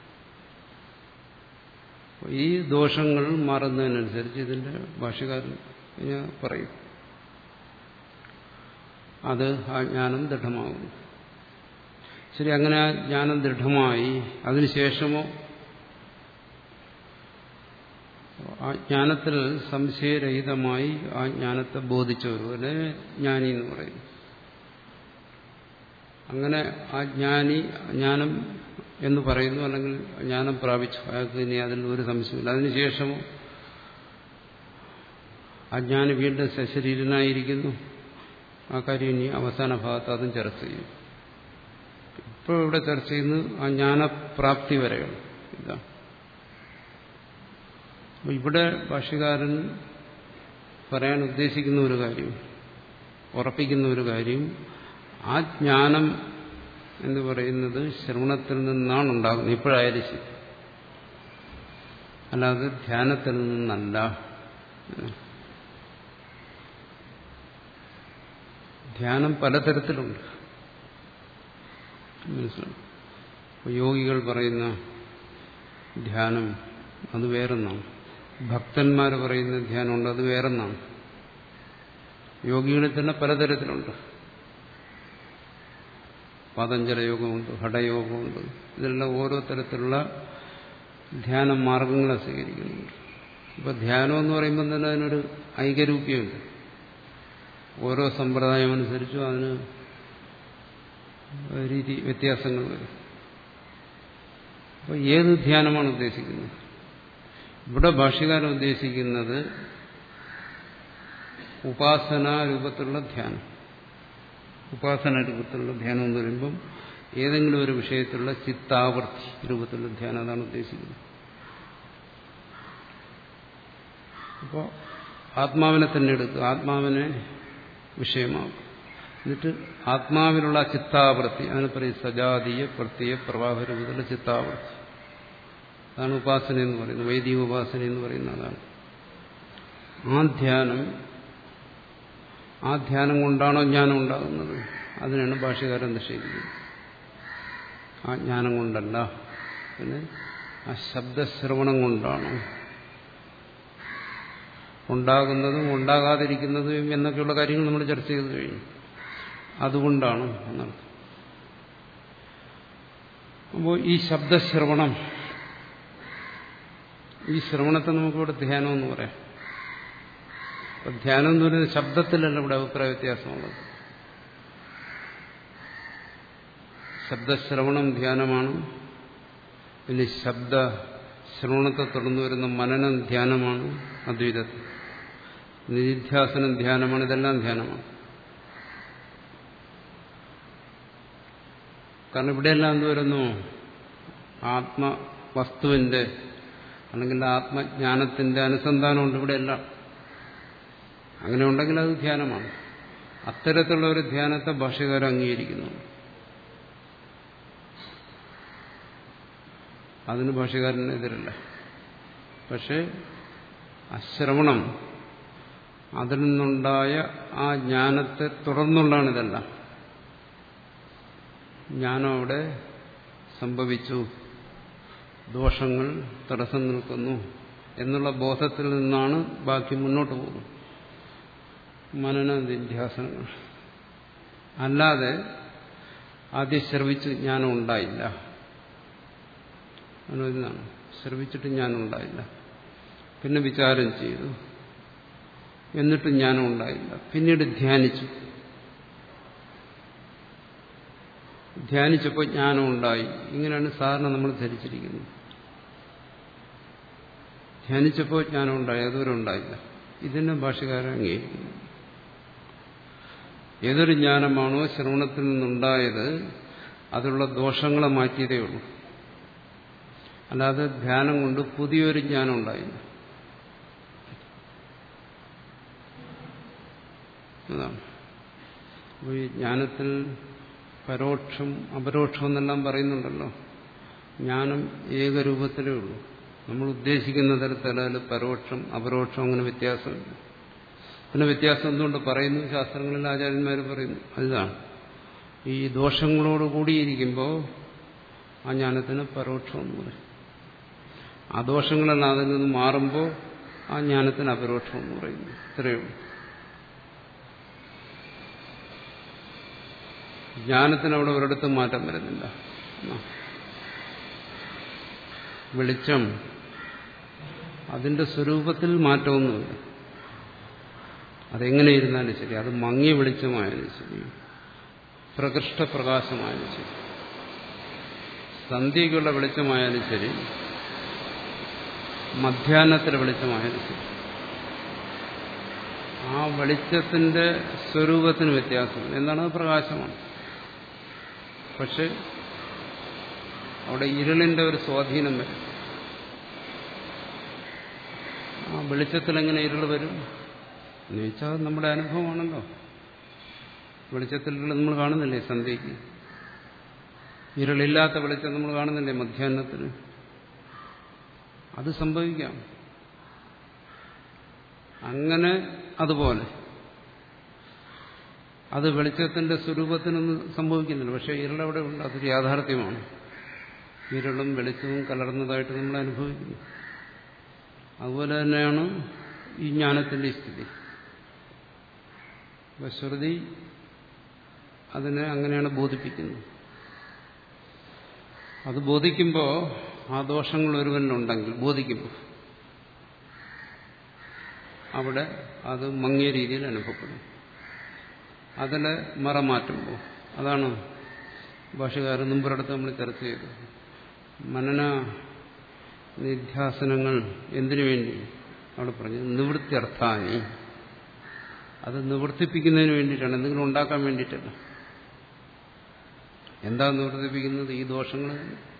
ഈ ദോഷങ്ങൾ മാറുന്നതിനനുസരിച്ച് ഇതിന്റെ ഭാഷ്യകാരൻ ഞാൻ പറയും, അത് ആ ജ്ഞാനം ദൃഢമാകുന്നു. ശരി, അങ്ങനെ ആ ജ്ഞാനം ദൃഢമായി അതിനുശേഷമോ ആ ജ്ഞാനത്തിൽ സംശയരഹിതമായി ആ ജ്ഞാനത്തെ ബോധിച്ചവരുപോലെ ജ്ഞാനി എന്ന് പറയുന്നു. അങ്ങനെ ആ ജ്ഞാനി ജ്ഞാനം എന്ന് പറയുന്നു, അല്ലെങ്കിൽ ജ്ഞാനം പ്രാപിച്ചു, അയാൾക്ക് ഇനി അതിൽ ഒരു സംശയമില്ല. അതിനുശേഷമോ ആ ജ്ഞാനി വീണ്ടും സശരീരനായിരിക്കുന്നു. ആ കാര്യം ഇനി അവസാന ഭാഗത്ത് അതും ചർച്ച ചെയ്യും. ഇപ്പോൾ ഇവിടെ ചർച്ച ചെയ്യുന്നത് ആ ജ്ഞാനപ്രാപ്തി വരെയാണ്. ഇതാ ഇവിടെ ഭാഷ്യകാരൻ പറയാൻ ഉദ്ദേശിക്കുന്ന ഒരു കാര്യം, ഉറപ്പിക്കുന്ന ഒരു കാര്യം, ആ ജ്ഞാനം എന്ന് പറയുന്നത് ശ്രവണത്തിൽ നിന്നാണ് ഉണ്ടാകുന്നത്. ഇപ്പോഴായാലും ശരി, അല്ലാതെ ധ്യാനത്തിൽ നിന്നല്ല. ധ്യാനം പലതരത്തിലുണ്ട്, മനസ്സിലാവും. യോഗികൾ പറയുന്ന ധ്യാനം അത് വേറൊന്നാണ്, ഭക്തന്മാർ പറയുന്ന ധ്യാനമുണ്ട്, അത് വേറൊന്നാണ്. യോഗികളിൽ തന്നെ പലതരത്തിലുണ്ട്. പാതഞ്ജല യോഗമുണ്ട്, ഹഠയോഗമുണ്ട്. ഇതെല്ലാം ഓരോ തരത്തിലുള്ള ധ്യാന മാർഗങ്ങളെ സ്വീകരിക്കുന്നുണ്ട്. ഇപ്പൊ ധ്യാനം എന്ന് പറയുമ്പോൾ തന്നെ അതിനൊരു ഐകരൂപ്യമുണ്ട്. ഓരോ സമ്പ്രദായം അനുസരിച്ചും അതിന് രീതി വ്യത്യാസങ്ങൾ വരും. അപ്പോൾ ഏത് ധ്യാനമാണ് ഉദ്ദേശിക്കുന്നത്? ഇവിടെ ഭാഷ്യകാരൻ ഉദ്ദേശിക്കുന്നത് ഉപാസനാ രൂപത്തിലുള്ള ധ്യാനം. ഉപാസന രൂപത്തിലുള്ള ധ്യാനം എന്ന് പറയുമ്പം ഏതെങ്കിലും ഒരു വിഷയത്തിലുള്ള ചിത്താവർത്തി രൂപത്തിലുള്ള ധ്യാനം, അതാണ് ഉദ്ദേശിക്കുന്നത്. അപ്പോൾ ആത്മാവിനെ തന്നെ എടുക്കുക, ആത്മാവിനെ വിഷയമാകും. എന്നിട്ട് ആത്മാവിലുള്ള ചിത്താവൃത്തി, അതിനെ പറയും സജാതീയ പ്രത്യയ പ്രവാഹ രൂപത്തിലുള്ള ചിത്താവൃത്തി. അതാണ് ഉപാസന എന്ന് പറയുന്നത്, വൈദിക ഉപാസന എന്ന് പറയുന്നത് അതാണ്. ആ ധ്യാനം ആ ധ്യാനം കൊണ്ടാണോ ജ്ഞാനം ഉണ്ടാകുന്നത്? അതിനാണ് ഭാഷ്യകാരൻ നിഷേധിക്കുന്നത്. ആ ജ്ഞാനം കൊണ്ടല്ല, പിന്നെ ആ ശബ്ദശ്രവണം കൊണ്ടാണോ ഉണ്ടാകുന്നതും ഉണ്ടാകാതിരിക്കുന്നതും എന്നൊക്കെയുള്ള കാര്യങ്ങൾ നമ്മൾ ചർച്ച ചെയ്ത് കഴിഞ്ഞു. അതുകൊണ്ടാണ് എന്നർത്ഥം. അപ്പോൾ ഈ ശബ്ദശ്രവണം, ഈ ശ്രവണത്തെ നമുക്കിവിടെ ധ്യാനം എന്ന് പറയാം. അപ്പൊ ധ്യാനം എന്ന് പറയുന്നത് ശബ്ദത്തിലല്ല ഇവിടെ അഭിപ്രായ വ്യത്യാസമുള്ളത്. ശബ്ദശ്രവണം ധ്യാനമാണ്, പിന്നെ ശബ്ദ ശ്രവണത്തെ തുടർന്ന് വരുന്ന മനനം ധ്യാനമാണ് അദ്വൈതത്തിൽ. നിധിധ്യാസനം ധ്യാനമാണ്, ഇതെല്ലാം ധ്യാനമാണ്. കാരണം ഇവിടെയെല്ലാം എന്ത് വരുന്നു? ആത്മവസ്തുവിന്റെ അല്ലെങ്കിൽ ആത്മജ്ഞാനത്തിന്റെ അനുസന്ധാനമുണ്ട് ഇവിടെയെല്ലാം. അങ്ങനെ ഉണ്ടെങ്കിൽ അത് ധ്യാനമാണ്. അത്തരത്തിലുള്ള ഒരു ധ്യാനത്തെ ഭാഷ്യകാരൻ അംഗീകരിക്കുന്നു. അതിന് ഭാഷ്യകാരനെതിരല്ല. പക്ഷെ അശ്രവണം, അതിൽ നിന്നുണ്ടായ ആ ജ്ഞാനത്തെ തുടർന്നുള്ളതാണ് ഇതെല്ലാം. ജ്ഞാനം അവിടെ സംഭവിച്ചു, ദോഷങ്ങൾ തടസ്സം നിൽക്കുന്നു എന്നുള്ള ബോധത്തിൽ നിന്നാണ് ബാക്കി മുന്നോട്ട് പോകുന്നത്, മനന നിധ്യാസനങ്ങൾ. അല്ലാതെ ആദ്യം ശ്രവിച്ച് ജ്ഞാനം ഉണ്ടായില്ല എന്നാണ്. ശ്രവിച്ചിട്ട് ജ്ഞാനം ഉണ്ടായില്ല, പിന്നെ വിചാരം ചെയ്തു, എന്നിട്ടും ജ്ഞാനം ഉണ്ടായില്ല, പിന്നീട് ധ്യാനിച്ചു, ധ്യാനിച്ചപ്പോൾ ജ്ഞാനം ഉണ്ടായി. ഇങ്ങനെയാണ് സാധാരണ നമ്മൾ ധരിച്ചിരിക്കുന്നത്. ധ്യാനിച്ചപ്പോൾ ജ്ഞാനം ഉണ്ടായി, അതുവരെ ഉണ്ടായില്ല. ഇതിനെ ഭാഷ്യകാരൻ അംഗീകരിക്കുന്നു. ഏതൊരു ജ്ഞാനമാണോ ശ്രവണത്തിൽ നിന്നുണ്ടായത് അതിലുള്ള ദോഷങ്ങളെ മാറ്റിയതേ ഉള്ളൂ. അല്ലാതെ ധ്യാനം കൊണ്ട് പുതിയൊരു ജ്ഞാനം ഉണ്ടായില്ല. അതാണ്. അപ്പോൾ ഈ ജ്ഞാനത്തിൽ പരോക്ഷം അപരോക്ഷം എന്നെല്ലാം പറയുന്നുണ്ടല്ലോ. ജ്ഞാനം ഏകരൂപത്തിലേ ഉള്ളൂ. നമ്മൾ ഉദ്ദേശിക്കുന്ന തരത്തിൽ പരോക്ഷം അപരോക്ഷം അങ്ങനെ വ്യത്യാസമില്ല. പിന്നെ വ്യത്യാസം എന്തുകൊണ്ട് പറയുന്നു? ശാസ്ത്രങ്ങളിൽ ആചാര്യന്മാർ പറയുന്നു അതാണ്. ഈ ദോഷങ്ങളോട് കൂടിയിരിക്കുമ്പോൾ ആ ജ്ഞാനത്തിന് പരോക്ഷം എന്ന് പറയും. ആ ദോഷങ്ങളെല്ലാം അതിൽ നിന്ന് മാറുമ്പോൾ ആ ജ്ഞാനത്തിന് അപരോക്ഷം എന്ന് പറയുന്നു. ഇത്രയേ ഉള്ളൂ. ജ്ഞാനത്തിന് അവിടെ ഒരിടത്തും മാറ്റം വരുന്നില്ല. വെളിച്ചം അതിന്റെ സ്വരൂപത്തിൽ മാറ്റമൊന്നുമില്ല. അതെങ്ങനെ ഇരുന്നാലും ശരി, അത് മങ്ങിയ വെളിച്ചമായാലും ശരി, പ്രകൃഷ്ട പ്രകാശമായാലും ശരി, സന്ധ്യയ്ക്കുള്ള വെളിച്ചമായാലും ശരി, മധ്യാഹ്നത്തിലെ വെളിച്ചമായാലും ശരി, ആ വെളിച്ചത്തിന്റെ സ്വരൂപത്തിന് വ്യത്യാസം. എന്താണ്? പ്രകാശമാണ്. പക്ഷെ അവിടെ ഇരുളിന്റെ ഒരു സ്വാധീനം വരും. ആ വെളിച്ചത്തിൽ എങ്ങനെ ഇരുൾ വരും എന്ന് വെച്ചാൽ നമ്മുടെ അനുഭവമാണല്ലോ. വെളിച്ചത്തിൽ നമ്മൾ കാണുന്നില്ലേ സന്ധ്യയ്ക്ക്? ഇരുളില്ലാത്ത വെളിച്ചം നമ്മൾ കാണുന്നില്ലേ മധ്യാഹ്നത്തിന്? അത് സംഭവിക്കാം. അങ്ങനെ അതുപോലെ അത് വെളിച്ചത്തിന്റെ സ്വരൂപത്തിനൊന്നും സംഭവിക്കുന്നില്ല. പക്ഷെ ഇരുളവിടെ ഉണ്ട്, അതൊരു യാഥാർത്ഥ്യമാണ്. ഇരുളും വെളിച്ചവും കലർന്നതായിട്ട് നമ്മൾ അനുഭവിക്കുന്നു. അതുപോലെ തന്നെയാണ് ഈ ജ്ഞാനത്തിന്റെ സ്ഥിതി. ശ്രുതി അതിനെ അങ്ങനെയാണ് ബോധിപ്പിക്കുന്നത്. അത് ബോധിക്കുമ്പോൾ ആ ദോഷങ്ങൾ ഒരുവനുണ്ടെങ്കിൽ ബോധിക്കുമ്പോൾ അവിടെ അത് മങ്ങിയ രീതിയിൽ അനുഭവപ്പെടും. അതിലെ മറ മാറ്റുമ്പോൾ അതാണ് ഭാഷകാരൻ മുമ്പൊരിടത്ത് നമ്മൾ ചർച്ച ചെയ്തത്. മനന നിധ്യാസനങ്ങൾ എന്തിനു വേണ്ടി അവിടെ പറഞ്ഞു? നിവൃത്തിയർത്ഥാനി. അത് നിവർത്തിപ്പിക്കുന്നതിന് വേണ്ടിയിട്ടാണ്, എന്തെങ്കിലും ഉണ്ടാക്കാൻ വേണ്ടിയിട്ടല്ല. എന്താ നിവർത്തിപ്പിക്കുന്നത്? ഈ ദോഷങ്ങൾ.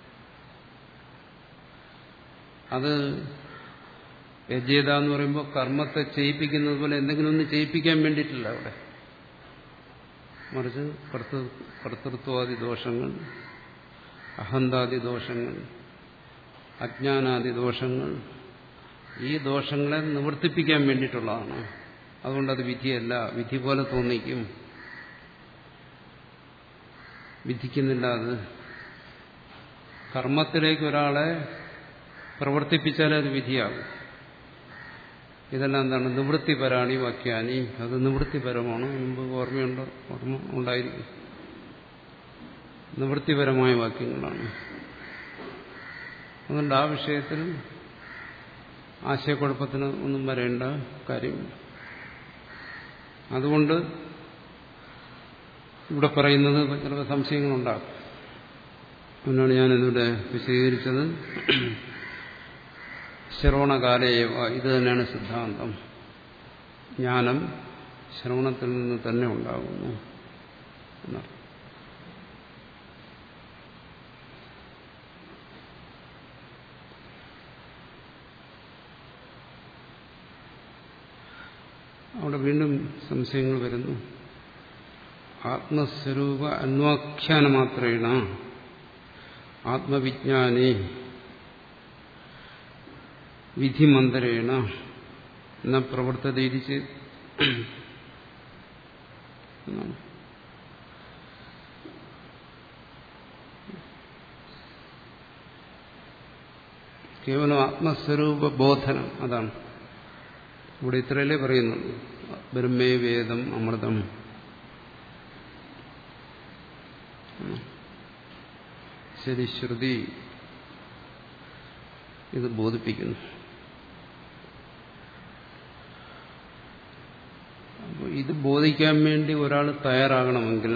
അത് യജ്ഞത എന്ന് പറയുമ്പോൾ കർമ്മത്തെ ചെയ്യിപ്പിക്കുന്നത് പോലെ എന്തെങ്കിലും ഒന്ന് ചെയ്യിപ്പിക്കാൻ വേണ്ടിയിട്ടില്ല അവിടെ. മറിച്ച് കർത്തൃ കർത്തൃത്വാദി ദോഷങ്ങൾ, അഹന്താദി ദോഷങ്ങൾ, അജ്ഞാനാദി ദോഷങ്ങൾ, ഈ ദോഷങ്ങളെ നിവർത്തിപ്പിക്കാൻ വേണ്ടിയിട്ടുള്ളതാണ്. അതുകൊണ്ടത് വിധിയല്ല. വിധി പോലെ തോന്നിക്കും, വിധിക്കുന്നില്ല. അത് കർമ്മത്തിലേക്ക് ഒരാളെ പ്രവർത്തിപ്പിച്ചാലേ അത് വിധിയാകും. ഇതെല്ലാം എന്താണ്? നിവൃത്തിപരാണി വാക്യാനി. അത് നിവൃത്തിപരമാണ്. മുമ്പ് ഓർമ്മയുണ്ടോ? ഓർമ്മ ഉണ്ടായിരിക്കും. നിവൃത്തിപരമായ വാക്യങ്ങളാണ്. അതുകൊണ്ട് ആ വിഷയത്തിൽ ആശയക്കുഴപ്പത്തിന് ഒന്നും വരേണ്ട കാര്യമില്ല. അതുകൊണ്ട് ഇവിടെ പറയുന്നത് ചില സംശയങ്ങളുണ്ടാകും. അതിനാണ് ഞാനിതിവിടെ വിശദീകരിച്ചത്. ശ്രവണകാലേവ, ഇത് തന്നെയാണ് സിദ്ധാന്തം. ജ്ഞാനം ശ്രവണത്തിൽ നിന്ന് തന്നെ ഉണ്ടാകുന്നു എന്നർത്ഥം. അവിടെ വീണ്ടും സംശയങ്ങൾ വരുന്നു. ആത്മസ്വരൂപ അന്വാഖ്യാന മാത്രേണ ആത്മവിജ്ഞാനേ വിധിമന്ത്രേണ എന്ന പ്രവർത്തത ഇരിച്ച് എന്നാണ്. കേവലം ആത്മസ്വരൂപ ബോധനം അതാണ് ഇവിടെ ഇത്രയല്ലേ പറയുന്നുള്ളൂ. ബ്രഹ്മേ വേദം അമൃതം. ശരി, ശ്രുതി ഇത് ബോധിപ്പിക്കുന്നു. അപ്പോൾ ഇത് ബോധിക്കാൻ വേണ്ടി ഒരാൾ തയ്യാറാകണമെങ്കിൽ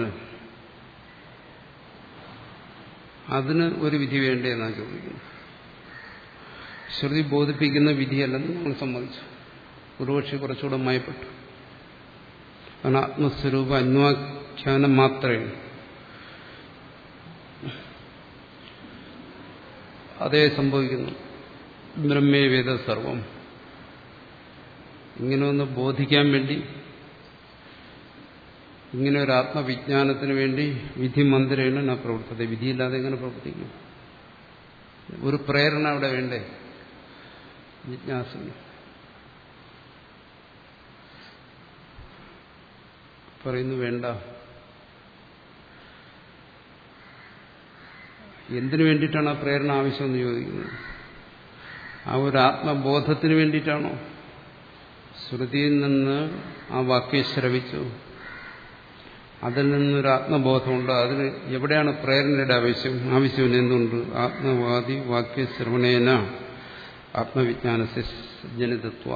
അതിന് ഒരു വിധി വേണ്ടേ എന്നാണ് ചോദിക്കുന്നത്. ശ്രുതി ബോധിപ്പിക്കുന്ന വിധിയല്ലെന്ന് നമ്മൾ സമ്മതിച്ചു. ഒരുപക്ഷെ കുറച്ചുകൂടെ മയപ്പെട്ടു. കാരണം ആത്മസ്വരൂപ അന്വാഖ്യാനം മാത്രമേ അതേ സംഭവിക്കുന്നു. ബ്രഹ്മേ വേദ സർവം. ഇങ്ങനെ ഒന്ന് ബോധിക്കാൻ വേണ്ടി, ഇങ്ങനെ ഒരു ആത്മവിജ്ഞാനത്തിന് വേണ്ടി വിധിമന്ത്രേണ ന പ്രവർത്തത. വിധിയില്ലാതെ എങ്ങനെ പ്രവർത്തിക്കും? ഒരു പ്രേരണ അവിടെ വേണ്ടേ? ജിജ്ഞാസ പറയുന്നു വേണ്ട. എന്തിനു വേണ്ടിയിട്ടാണ് ആ പ്രേരണ ആവശ്യമെന്ന് ചോദിക്കുന്നത്? ആ ഒരു ആത്മബോധത്തിന് വേണ്ടിയിട്ടാണോ? ശ്രുതിയിൽ നിന്ന് ആ വാക്യം ശ്രവിച്ചു, അതിൽ നിന്നൊരു ആത്മബോധമുണ്ട്. അതിന് എവിടെയാണ് പ്രേരണയുടെ ആവശ്യം? ആവശ്യമില്ല. എന്തുകൊണ്ട്? ആത്മവാദി വാക്യശ്രവണേന ആത്മവിജ്ഞാനസ്യ ജനിതത്വ.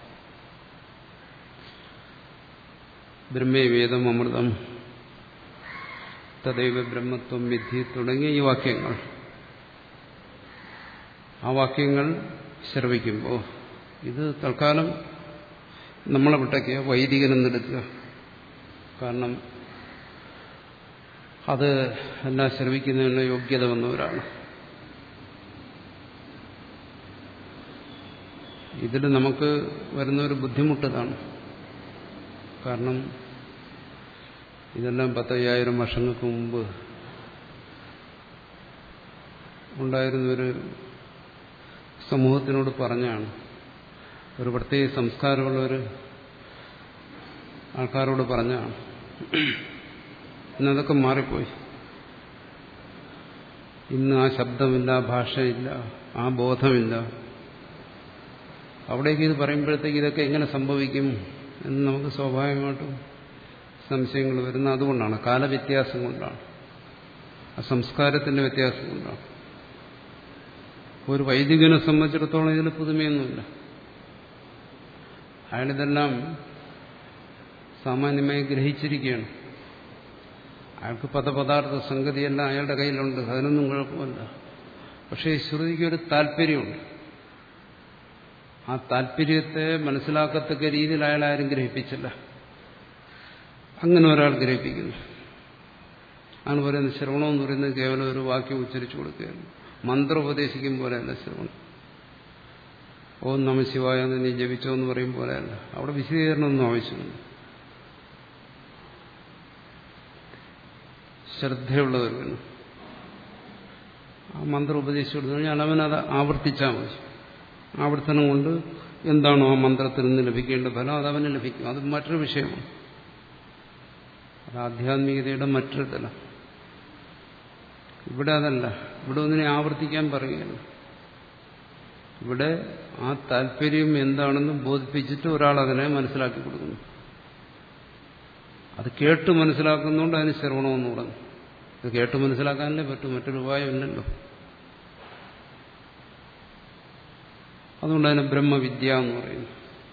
ബ്രഹ്മേ വേദം അമൃതം തദൈവ ബ്രഹ്മത്വം വിധി തുടങ്ങിയ ഈ വാക്യങ്ങൾ, ആ വാക്യങ്ങൾ ശ്രവിക്കുമ്പോൾ ഇത് തൽക്കാലം നമ്മളെ വിട്ടയ്ക്കുക, വൈദികനെന്നെടുക്കുക. കാരണം അത് എല്ലാം ശ്രവിക്കുന്നതിന് യോഗ്യത വന്നവരാണ്. ഇതിൽ നമുക്ക് വരുന്ന ഒരു ബുദ്ധിമുട്ടതാണ്. കാരണം ഇതെല്ലാം പത്തയ്യായിരം വർഷങ്ങൾക്ക് മുമ്പ് ഉണ്ടായിരുന്നൊരു സമൂഹത്തിനോട് പറഞ്ഞാണ്. ഒരു പ്രത്യേക സംസ്കാരമുള്ളൊരു ആൾക്കാരോട് പറഞ്ഞാണ്. ഇന്നതൊക്കെ മാറിപ്പോയി. ഇന്ന് ആ ശബ്ദമില്ല, ആ ഭാഷയില്ല, ആ ബോധമില്ല. അവിടേക്ക് ഇത് പറയുമ്പോഴത്തേക്ക് ഇതൊക്കെ എങ്ങനെ സംഭവിക്കും എന്ന് നമുക്ക് സ്വാഭാവികമായിട്ടും സംശയങ്ങൾ വരുന്ന അതുകൊണ്ടാണ്. കാലവ്യത്യാസം കൊണ്ടാണ്, ആ സംസ്കാരത്തിന്റെ വ്യത്യാസം കൊണ്ടാണ്. ഒരു വൈദികനെ സംബന്ധിച്ചിടത്തോളം ഇതിൽ പുതുമയൊന്നുമില്ല. അയാളിതെല്ലാം സാമാന്യമായി ഗ്രഹിച്ചിരിക്കുകയാണ്. അയാൾക്ക് പദപദാർത്ഥ സംഗതിയെല്ലാം അയാളുടെ കയ്യിലുണ്ട്, അതിനൊന്നും കുഴപ്പമില്ല. പക്ഷേ ശ്രുതിക്ക് ഒരു താല്പര്യമുണ്ട്. ആ താല്പര്യത്തെ മനസ്സിലാക്കത്തക്ക രീതിയിൽ അയാൾ ആരും ഗ്രഹിപ്പിച്ചില്ല. അങ്ങനെ ഒരാൾ ഗ്രഹിപ്പിക്കുന്നു. ആണ് പറയുന്നത് ശ്രവണം എന്ന് പറയുന്നത് കേവലം ഒരു വാക്യം ഉച്ചരിച്ചു കൊടുക്കുകയാണ്. മന്ത്രം ഉപദേശിക്കും പോലെയല്ല ശ്രവണം. ഓം നമഃ ശിവായ എന്ന് നീ ജപിച്ചോ എന്ന് പറയും പോലെയല്ല. അവിടെ വിശദീകരണമൊന്നും ആവശ്യമില്ല. ശ്രദ്ധയുള്ളവർക്ക് ആ മന്ത്രം ഉപദേശിച്ചു കൊടുത്തു കഴിഞ്ഞാൽ അവനത് ആവർത്തിച്ചാൽ മതി. ആവർത്തനം കൊണ്ട് എന്താണോ ആ മന്ത്രത്തിൽ നിന്ന് ലഭിക്കേണ്ട ഫലം അതവന് ലഭിക്കും. അത് മറ്റൊരു വിഷയമാണ്. അത് ആധ്യാത്മികതയുടെ മറ്റൊരു തലം. ഇവിടെ അതല്ല. ഇവിടെ ഒന്നിനെ ആവർത്തിക്കാൻ പറയുകയാണ്. ഇവിടെ ആ താല്പര്യം എന്താണെന്ന് ബോധിപ്പിച്ചിട്ട് ഒരാൾ അതിനെ മനസ്സിലാക്കി കൊടുക്കുന്നു. അത് കേട്ട് മനസ്സിലാക്കുന്നതുകൊണ്ട് അതിന് ശ്രവണമെന്ന് തുടങ്ങും. ഇത് കേട്ട് മനസ്സിലാക്കാനല്ലേ പറ്റും, മറ്റൊരു ഉപായമില്ലല്ലോ. അതുകൊണ്ട് അതിനെ ബ്രഹ്മവിദ്യ എന്ന് പറയുന്നു.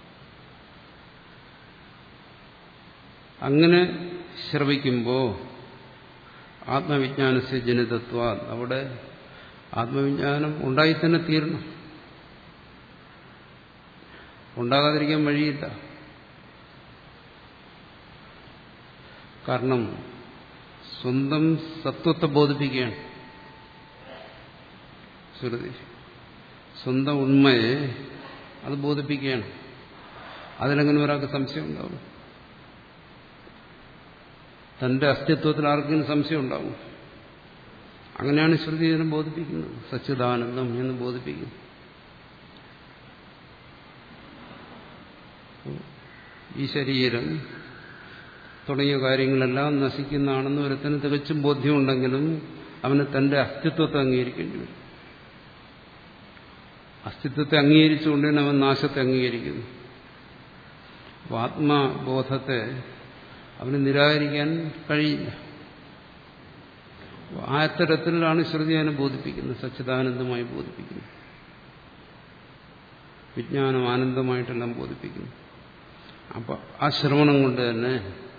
അങ്ങനെ ശ്രവിക്കുമ്പോൾ ആത്മവിജ്ഞാനസ്യ ജനിതത്വ, അവിടെ ആത്മവിജ്ഞാനം ഉണ്ടായി തന്നെ തീരണം. ഉണ്ടാകാതിരിക്കാൻ വഴിയില്ല. കാരണം സ്വന്തം സത്വത്തെ ബോധിപ്പിക്കുകയാണ് ശ്രുതി. സ്വന്തം ഉണ്മയെ അത് ബോധിപ്പിക്കുകയാണ്. അതിലെങ്ങനെ ഒരാൾക്ക് സംശയം ഉണ്ടാവും? തന്റെ അസ്തിത്വത്തിൽ ആർക്കെങ്കിലും സംശയം ഉണ്ടാവും? അങ്ങനെയാണ് ശ്രുതി ഇതിനെ ബോധിപ്പിക്കുന്നത്. സച്ചിദാനന്ദം എന്ന് ബോധിപ്പിക്കുന്നു. ഈ ശരീരം തുടങ്ങിയ കാര്യങ്ങളെല്ലാം നശിക്കുന്നതാണെന്ന് ഒരുത്തിന് തികച്ചും ബോധ്യമുണ്ടെങ്കിലും അവന് തന്റെ അസ്തിത്വത്തെ അംഗീകരിക്കേണ്ടി വരും. അസ്തിത്വത്തെ അംഗീകരിച്ചുകൊണ്ട് തന്നെ അവൻ നാശത്തെ അംഗീകരിക്കുന്നു. അപ്പോൾ ആത്മബോധത്തെ അവന് നിരാകരിക്കാൻ കഴിയില്ല. ആ തരത്തിലാണ് ശ്രുതി അതിനെ ബോധിപ്പിക്കുന്നത്, സച്ചിദാനന്ദമായി ബോധിപ്പിക്കുന്നു, വിജ്ഞാനം ആനന്ദമായിട്ടെല്ലാം ബോധിപ്പിക്കുന്നു. അപ്പോൾ ആ ശ്രവണം കൊണ്ട് തന്നെ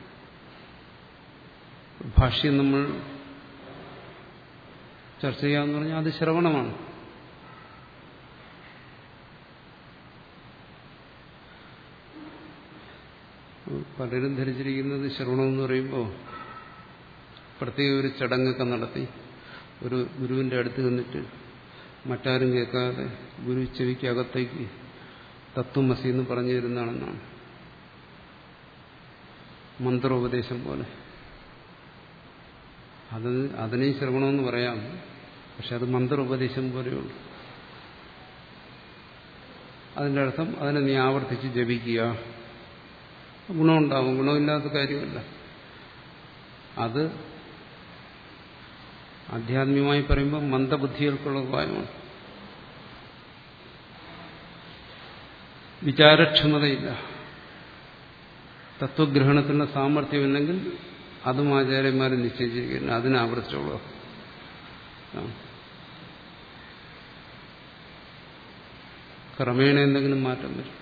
ഭാഷ്യം നമ്മൾ ചർച്ച ചെയ്യാമെന്ന് പറഞ്ഞാൽ അത് ശ്രവണമാണ്. പലരും ധരിച്ചിരിക്കുന്നത് ശ്രവണമെന്ന് പറയുമ്പോൾ പ്രത്യേക ഒരു ചടങ്ങൊക്കെ നടത്തി ഒരു ഗുരുവിന്റെ അടുത്ത് നിന്നിട്ട് മറ്റാരും കേൾക്കാതെ ഗുരു ചെവിക്കകത്തേക്ക് തത്വമസി എന്ന് പറഞ്ഞു തരുന്നതാണെന്നാണ്. മന്ത്രോപദേശം പോലെ. അത് അതിനെ ശ്രവണമെന്ന് പറയാം, പക്ഷെ അത് മന്ത്രോപദേശം പോലെയുള്ളൂ. അതിൻ്റെ അർത്ഥം അതിനെ നീ ആവർത്തിച്ച് ജപിക്കുക, ഗുണമുണ്ടാവും, ഗുണമില്ലാത്ത കാര്യമല്ല. അത് ആധ്യാത്മികമായി പറയുമ്പോൾ മന്ദബുദ്ധികൾക്കുള്ള ഉപായമാണ്. വിചാരക്ഷമതയില്ല, തത്വഗ്രഹണത്തിനുള്ള സാമർഥ്യമില്ലെങ്കിൽ അതും ആചാര്യന്മാരെ നിശ്ചയിച്ചിരിക്കുന്നു, അതിനെ ആവർത്തിച്ചുള്ളൂ. ക്രമേണ എന്തെങ്കിലും മാറ്റം വരും.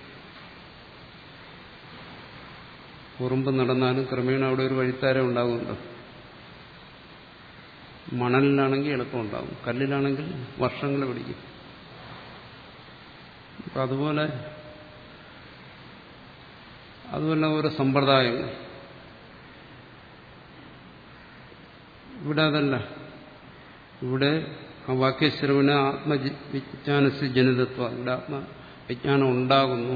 ഉറുമ്പ് നടന്നാലും ക്രമേണ അവിടെ ഒരു വഴിത്താരം ഉണ്ടാകുമല്ലോ. മണലിലാണെങ്കിൽ എളുപ്പമുണ്ടാകും, കല്ലിലാണെങ്കിൽ വർഷങ്ങൾ പിടിക്കും. അപ്പം അതുപോലെ അതുപോലെ ഓരോ സമ്പ്രദായങ്ങൾ. ഇവിടെ അതല്ല. ഇവിടെ ആ വാക്യശ്രവണ ആത്മവിജ്ഞാനസ് ജനിതത്വ, ഇവിടെ ആത്മവിജ്ഞാനം ഉണ്ടാകുന്നു.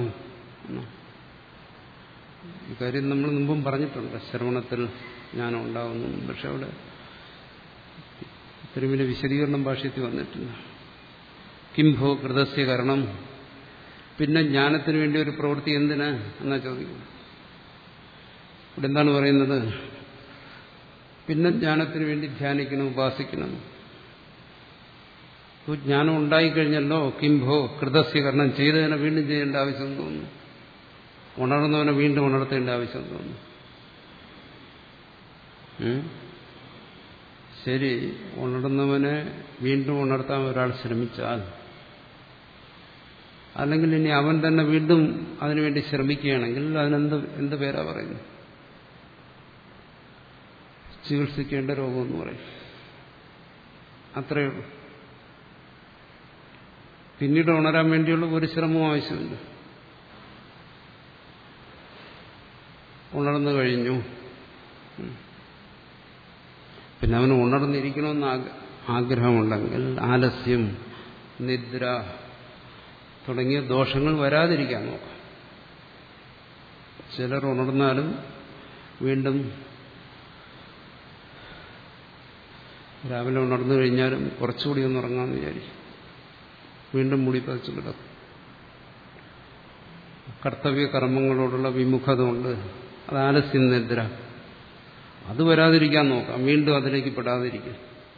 ഈ കാര്യം നമ്മൾ മുമ്പും പറഞ്ഞിട്ടുണ്ട്, ശ്രവണത്തിൽ ജ്ഞാനം ഉണ്ടാകുന്നു. പക്ഷെ അവിടെ ഇത്രയും വലിയ വിശദീകരണം ഭാഷ്യത്തിൽ വന്നിട്ടില്ല. കിംഭോ കൃതസ്യ കരണം, പിന്നെ ജ്ഞാനത്തിന് വേണ്ടി ഒരു പ്രവൃത്തി എന്തിനാ എന്നാ ചോദിക്കുന്നത്. ഇവിടെ എന്താണ് പറയുന്നത്? പിന്നെ ജ്ഞാനത്തിന് വേണ്ടി ധ്യാനിക്കണം, ഉപാസിക്കണം. ജ്ഞാനം ഉണ്ടായിക്കഴിഞ്ഞല്ലോ, കിംഭോ കൃതസ്യ കരണം, ചെയ്തതിനെ വീണ്ടും ചെയ്യേണ്ട ആവശ്യം തോന്നുന്നു, ഉണർന്നവനെ വീണ്ടും ഉണർത്തേണ്ട ആവശ്യം തോന്നുന്നു. ശരി, ഉണർന്നവനെ വീണ്ടും ഉണർത്താൻ ഒരാൾ ശ്രമിച്ചാൽ, അല്ലെങ്കിൽ ഇനി അവൻ തന്നെ വീണ്ടും അതിനുവേണ്ടി ശ്രമിക്കുകയാണെങ്കിൽ അതിനെന്ത് എന്ത് പേരാ പറയുന്നത്? ചികിത്സിക്കേണ്ട രോഗമെന്ന് പറയും. അത്രയേ ഉള്ളൂ. പിന്നീട് ഉണരാൻ വേണ്ടിയുള്ള ഒരു ശ്രമവും ആവശ്യമില്ല. ഉണർന്നു കഴിഞ്ഞു, പിന്നെ അവന് ഉണർന്നിരിക്കണമെന്ന് ആഗ്രഹമുണ്ടെങ്കിൽ ആലസ്യം, നിദ്ര തുടങ്ങിയ ദോഷങ്ങൾ വരാതിരിക്കാൻ നോക്കാം. ചിലർ ഉണർന്നാലും വീണ്ടും രാവിലെ ഉണർന്നു കഴിഞ്ഞാലും കുറച്ചുകൂടി ഒന്ന് ഉറങ്ങാമെന്ന് വിചാരിക്കും, വീണ്ടും മുടി പതിച്ചു കിടക്കും. കർത്തവ്യ കർമ്മങ്ങളോടുള്ള വിമുഖത കൊണ്ട് അത് ആലസ്യം, നിദ്ര, അത് വരാതിരിക്കാൻ നോക്കാം. വീണ്ടും അതിലേക്ക് പെടാതിരിക്കും.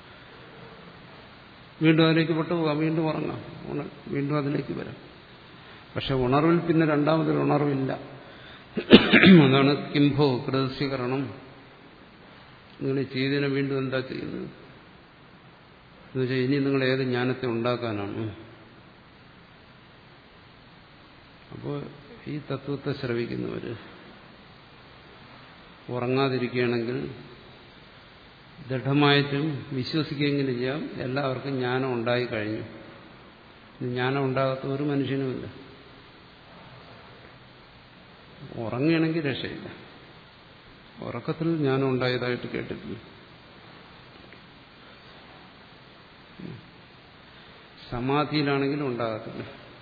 വീണ്ടും അതിലേക്ക് പെട്ടുപോകാം, വീണ്ടും ഉറങ്ങാം, വീണ്ടും അതിലേക്ക് വരാം. പക്ഷെ ഉണർവിൽ പിന്നെ രണ്ടാമതൊരു ഉണർവില്ല. അതാണ് കിംഭോ കൃതസ്യകരണം. നിങ്ങൾ ചെയ്തതിനെ വീണ്ടും എന്താ ചെയ്യുന്നത് എന്നുവെച്ചാൽ ഇനി നിങ്ങൾ ഏത് ജ്ഞാനത്തെ ഉണ്ടാക്കാനാണ്? അപ്പോൾ ഈ തത്വത്തെ ശ്രവിക്കുന്നവർ ഉറങ്ങാതിരിക്കുകയാണെങ്കിൽ ദൃഢമായിട്ടും വിശ്വസിക്കുകയെങ്കിലും ചെയ്യാം, എല്ലാവർക്കും ജ്ഞാനം ഉണ്ടായി കഴിഞ്ഞു. ജ്ഞാനം ഉണ്ടാകാത്ത ഒരു മനുഷ്യനുമില്ല. ഉറങ്ങുകയാണെങ്കിൽ രക്ഷയില്ല. ഉറക്കത്തിൽ ജ്ഞാനം ഉണ്ടായതായിട്ട് കേട്ടിട്ടില്ല. സമാധിയിലാണെങ്കിലും ഉണ്ടാകത്തില്ല.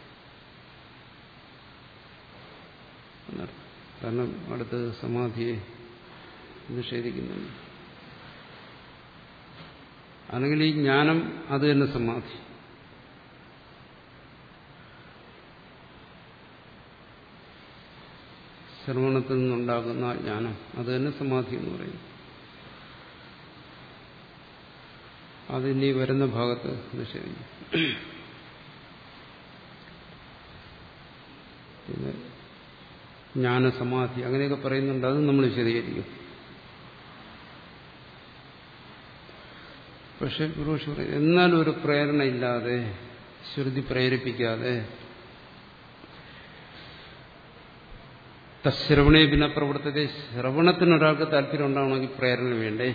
കാരണം അടുത്ത് സമാധിയെ നിഷേധിക്കുന്നുണ്ട്. അല്ലെങ്കിൽ ഈ ജ്ഞാനം അത് തന്നെ സമാധി. ശ്രവണത്തിൽ നിന്നുണ്ടാകുന്ന ജ്ഞാനം അത് തന്നെ സമാധി എന്ന് പറയുന്നു. അതിനി വരുന്ന ഭാഗത്ത് നിഷേധിക്കും. പിന്നെ ജ്ഞാനസമാധി അങ്ങനെയൊക്കെ പറയുന്നുണ്ട്, അത് നമ്മൾ വിശദീകരിക്കും. പക്ഷെ ഗുരുഷ് പറയും എന്നാലും ഒരു പ്രേരണ ഇല്ലാതെ, ശ്രുതി പ്രേരിപ്പിക്കാതെ, തശ്രവണേ പിന്നെ പ്രവർത്തത്തെ, ശ്രവണത്തിനൊരാൾക്ക് താല്പര്യം ഉണ്ടാവണമെങ്കിൽ പ്രേരണ വേണ്ടേ?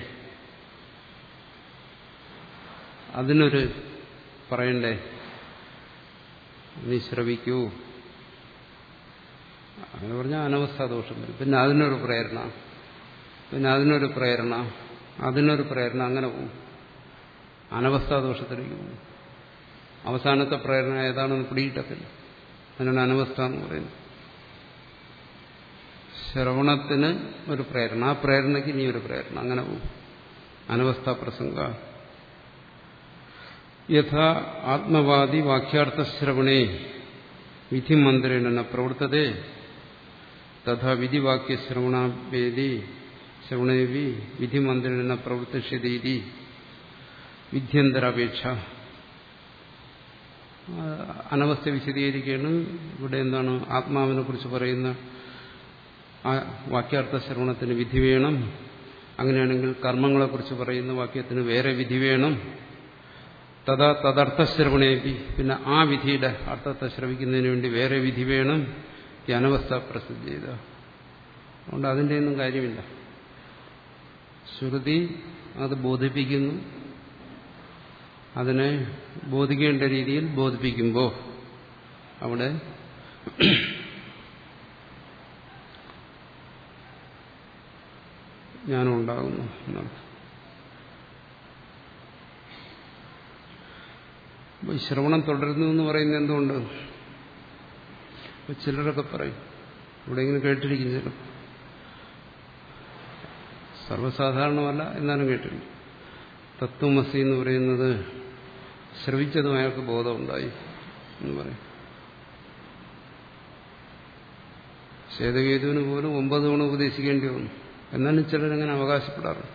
അതിനൊരു പറയണ്ടേ, നീ ശ്രവിക്കൂ. അങ്ങനെ പറഞ്ഞാൽ അനവസ്ഥാദോഷം വരും. പിന്നെ അതിനൊരു പ്രേരണ, പിന്നെ അതിനൊരു പ്രേരണ, അതിനൊരു പ്രേരണ, അങ്ങനെ പോകും. അനവസ്ഥാദോഷത്തിലേക്ക് പോകും. അവസാനത്തെ പ്രേരണ ഏതാണെന്ന് പിടിയിട്ടത്തില്ല. അതിനാണ് അനവസ്ഥ എന്ന് പറയുന്നത്. ശ്രവണത്തിന് ഒരു പ്രേരണ, ആ പ്രേരണയ്ക്ക് ഇനി ഒരു പ്രേരണ, അങ്ങനെ പോകും. അനവസ്ഥാ പ്രസംഗ യഥാ ആത്മവാദി വാക്യാർത്ഥശ്രവണേ വിധിമന്ത്രേണ പ്രവർത്തതേ തഥാ വിധിവാക്യശ്രവണാഭേദി ശ്രവണേവി വിധിമന്ത്രേണ പ്രവർത്തിഷ്യതീതി വിധ്യന്തരാപേക്ഷ. അനവസ്ഥ വിശദീകരിക്കുകയാണ്. ഇവിടെ എന്താണ് ആത്മാവിനെ കുറിച്ച് പറയുന്ന ആ വാക്യാർത്ഥ ശ്രവണത്തിന് വിധി വേണം. അങ്ങനെയാണെങ്കിൽ കർമ്മങ്ങളെക്കുറിച്ച് പറയുന്ന വാക്യത്തിന് വേറെ വിധി വേണം. തഥാ തദർത്ഥശ്രവണേപി, പിന്നെ ആ വിധിയുടെ അർത്ഥത്തെ ശ്രവിക്കുന്നതിന് വേണ്ടി വേറെ വിധി വേണം. ഈ അനവസ്ഥ പ്രസിദ്ധ ചെയ്ത അതുകൊണ്ട് അതിൻ്റെ ഒന്നും കാര്യമില്ല. ശ്രുതി അത് ബോധിപ്പിക്കുന്നു. അതിനെ ബോധിക്കേണ്ട രീതിയിൽ ബോധിപ്പിക്കുമ്പോൾ അവിടെ ജ്ഞാനം ഉണ്ടാകുന്നു എന്നർത്ഥം. ഈ ശ്രവണം തുടരുന്നു എന്ന് പറയുന്നത് എന്തുകൊണ്ട്? ചിലരൊക്കെ പറയും, ഇവിടെ ഇങ്ങനെ കേട്ടിരിക്കും, ചിലർ സർവ്വസാധാരണമല്ല എന്നാലും കേട്ടിരിക്കും, തത്വമസി എന്ന് പറയുന്നത് ശ്രവിച്ചതും അയാൾക്ക് ബോധമുണ്ടായി എന്ന് പറയും. ശ്വേതകേതുവിന് പോലും ഒമ്പത് തവണ ഉപദേശിക്കേണ്ടി വന്നു. എന്നാലും ചിലരങ്ങനെ അവകാശപ്പെടാറുണ്ട്.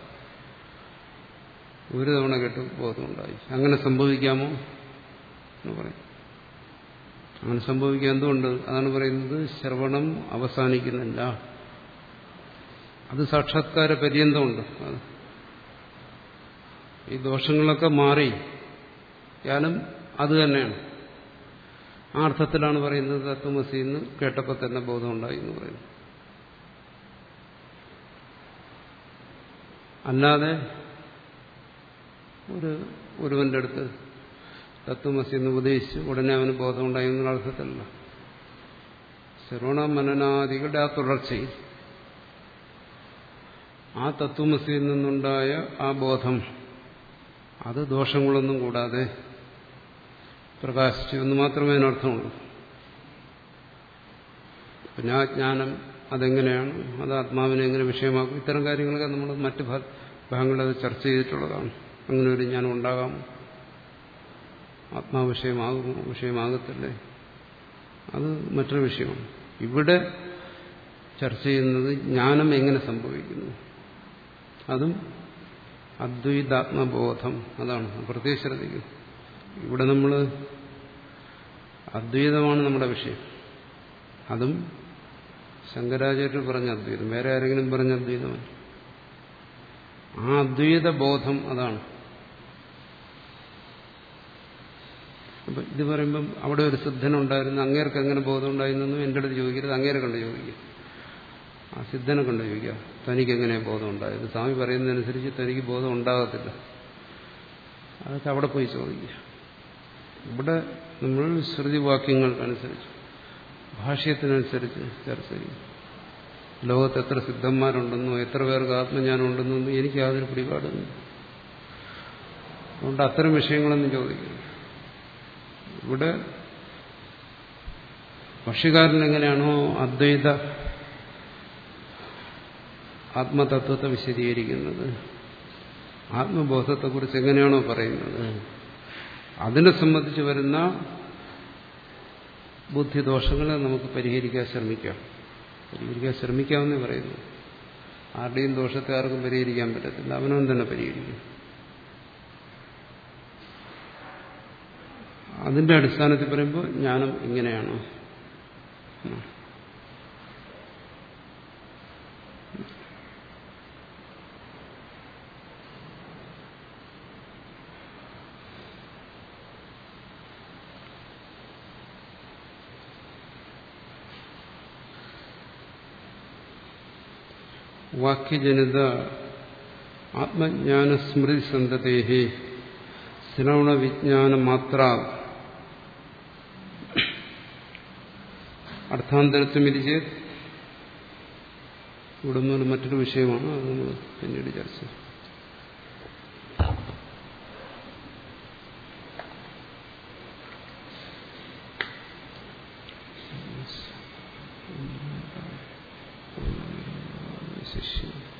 ഒരു തവണ കേട്ട് ബോധമുണ്ടായി. അങ്ങനെ സംഭവിക്കാമോ എന്ന് പറയും. അങ്ങനെ സംഭവിക്കുക എന്തുകൊണ്ട്? അതാണ് പറയുന്നത്, ശ്രവണം അവസാനിക്കുന്നില്ല. അത് സാക്ഷാത്കാര പര്യന്തമുണ്ട്. അത് ഈ ദോഷങ്ങളൊക്കെ മാറി യാലും അത് തന്നെയാണ്. ആ അർത്ഥത്തിലാണ് പറയുന്നത് തത്വമസി എന്ന് കേട്ടപ്പോൾ തന്നെ ബോധമുണ്ടായി എന്ന് പറയുന്നു. അല്ലാതെ ഒരു ഒരുവന്റെ അടുത്ത് തത്വമസി എന്ന് ഉപദേശിച്ച് ഉടനെ അവന് ബോധമുണ്ടായി എന്നുള്ള അർത്ഥത്തിലല്ല. ശ്രവണ മനനാദികളുടെ ആ തുടർച്ചയിൽ ആ തത്വമസിയിൽ നിന്നുണ്ടായ ആ ബോധം അത് ദോഷങ്ങളൊന്നും കൂടാതെ പ്രകാശിച്ചു എന്ന് മാത്രമേ അതിനർത്ഥമുള്ളൂ. പിന്നെ ആ ജ്ഞാനം അതെങ്ങനെയാണ്, അത് ആത്മാവിനെ എങ്ങനെ വിഷയമാക്കും, ഇത്തരം കാര്യങ്ങളൊക്കെ നമ്മൾ മറ്റ് ഭാഗങ്ങളിൽ അത് ചർച്ച ചെയ്തിട്ടുള്ളതാണ്. അങ്ങനെ ഒരു ജ്ഞാനം ഉണ്ടാകാമോ, ആത്മാവ് വിഷയമാകുമോ, വിഷയമാകത്തില്ലേ, അത് മറ്റൊരു വിഷയമാണ്. ഇവിടെ ചർച്ച ചെയ്യുന്നത് ജ്ഞാനം എങ്ങനെ സംഭവിക്കുന്നു, അതും അദ്വൈതാത്മബോധം. അതാണ് പ്രത്യേക ശ്രദ്ധിക്കുന്നത്. ഇവിടെ നമ്മൾ അദ്വൈതമാണ് നമ്മുടെ വിഷയം. അതും ശങ്കരാചാര്യർ പറഞ്ഞ അദ്വൈതം, വേറെ ആരെങ്കിലും പറഞ്ഞ അദ്വൈതമാണ്. ആ അദ്വൈത ബോധം അതാണ്. അപ്പൊ ഇത് പറയുമ്പം അവിടെ ഒരു സിദ്ധനുണ്ടായിരുന്നു, അങ്ങേർക്ക് എങ്ങനെ ബോധം ഉണ്ടായിരുന്നെന്നും എൻ്റെ അടുത്ത് ചോദിക്കരുത്, അങ്ങേരെ കണ്ട് ചോദിക്കുക. ആ സിദ്ധനെ കണ്ട് ചോദിക്കുക, തനിക്കെങ്ങനെ ബോധം ഉണ്ടായത്. സ്വാമി പറയുന്നതനുസരിച്ച് തനിക്ക് ബോധം ഉണ്ടാകത്തില്ല. അതൊക്കെ അവിടെ പോയി ചോദിക്കുക. ഇവിടെ നമ്മൾ ശ്രുതിവാക്യങ്ങൾക്കനുസരിച്ച് ഭാഷ്യത്തിനനുസരിച്ച് ചർച്ച ചെയ്യും. ലോകത്ത് എത്ര സിദ്ധന്മാരുണ്ടെന്നോ എത്ര പേർക്ക് ആത്മജ്ഞാനം ഉണ്ടെന്നോ എനിക്ക് യാതൊരു പിടിപാടുന്നു. അതുകൊണ്ട് അത്തരം വിഷയങ്ങളൊന്നും ചോദിക്കുന്നു. ഇവിടെ ഭാഷ്യകാരൻ എങ്ങനെയാണോ അദ്വൈത ആത്മതത്വത്തെ വിശദീകരിക്കുന്നത്, ആത്മബോധത്തെക്കുറിച്ച് എങ്ങനെയാണോ പറയുന്നത്, അതിനെ സംബന്ധിച്ച് വരുന്ന ബുദ്ധിദോഷങ്ങളെ നമുക്ക് പരിഹരിക്കാൻ ശ്രമിക്കാം. പരിഹരിക്കാൻ ശ്രമിക്കാമെന്നേ പറയുന്നു. ആരുടെയും ദോഷത്തെ ആർക്കും പരിഹരിക്കാൻ പറ്റത്തില്ല, അവനവൻ തന്നെ പരിഹരിക്കും. അതിന്റെ അടിസ്ഥാനത്തിൽ പറയുമ്പോൾ ജ്ഞാനം ഇങ്ങനെയാണ്. വാക്യജനിത ആത്മജ്ഞാനസ്മൃതി സന്തതേഹി ശ്രവണ വിജ്ഞാനമാത്ര അർത്ഥാന്തരത്വം ഇത് ചെയ്ത് ഇവിടെ നിന്ന് മറ്റൊരു വിഷയമാണ്, അത് നമ്മൾ പിന്നീട് ചർച്ച ചെയ്യും. ശിഷ്യ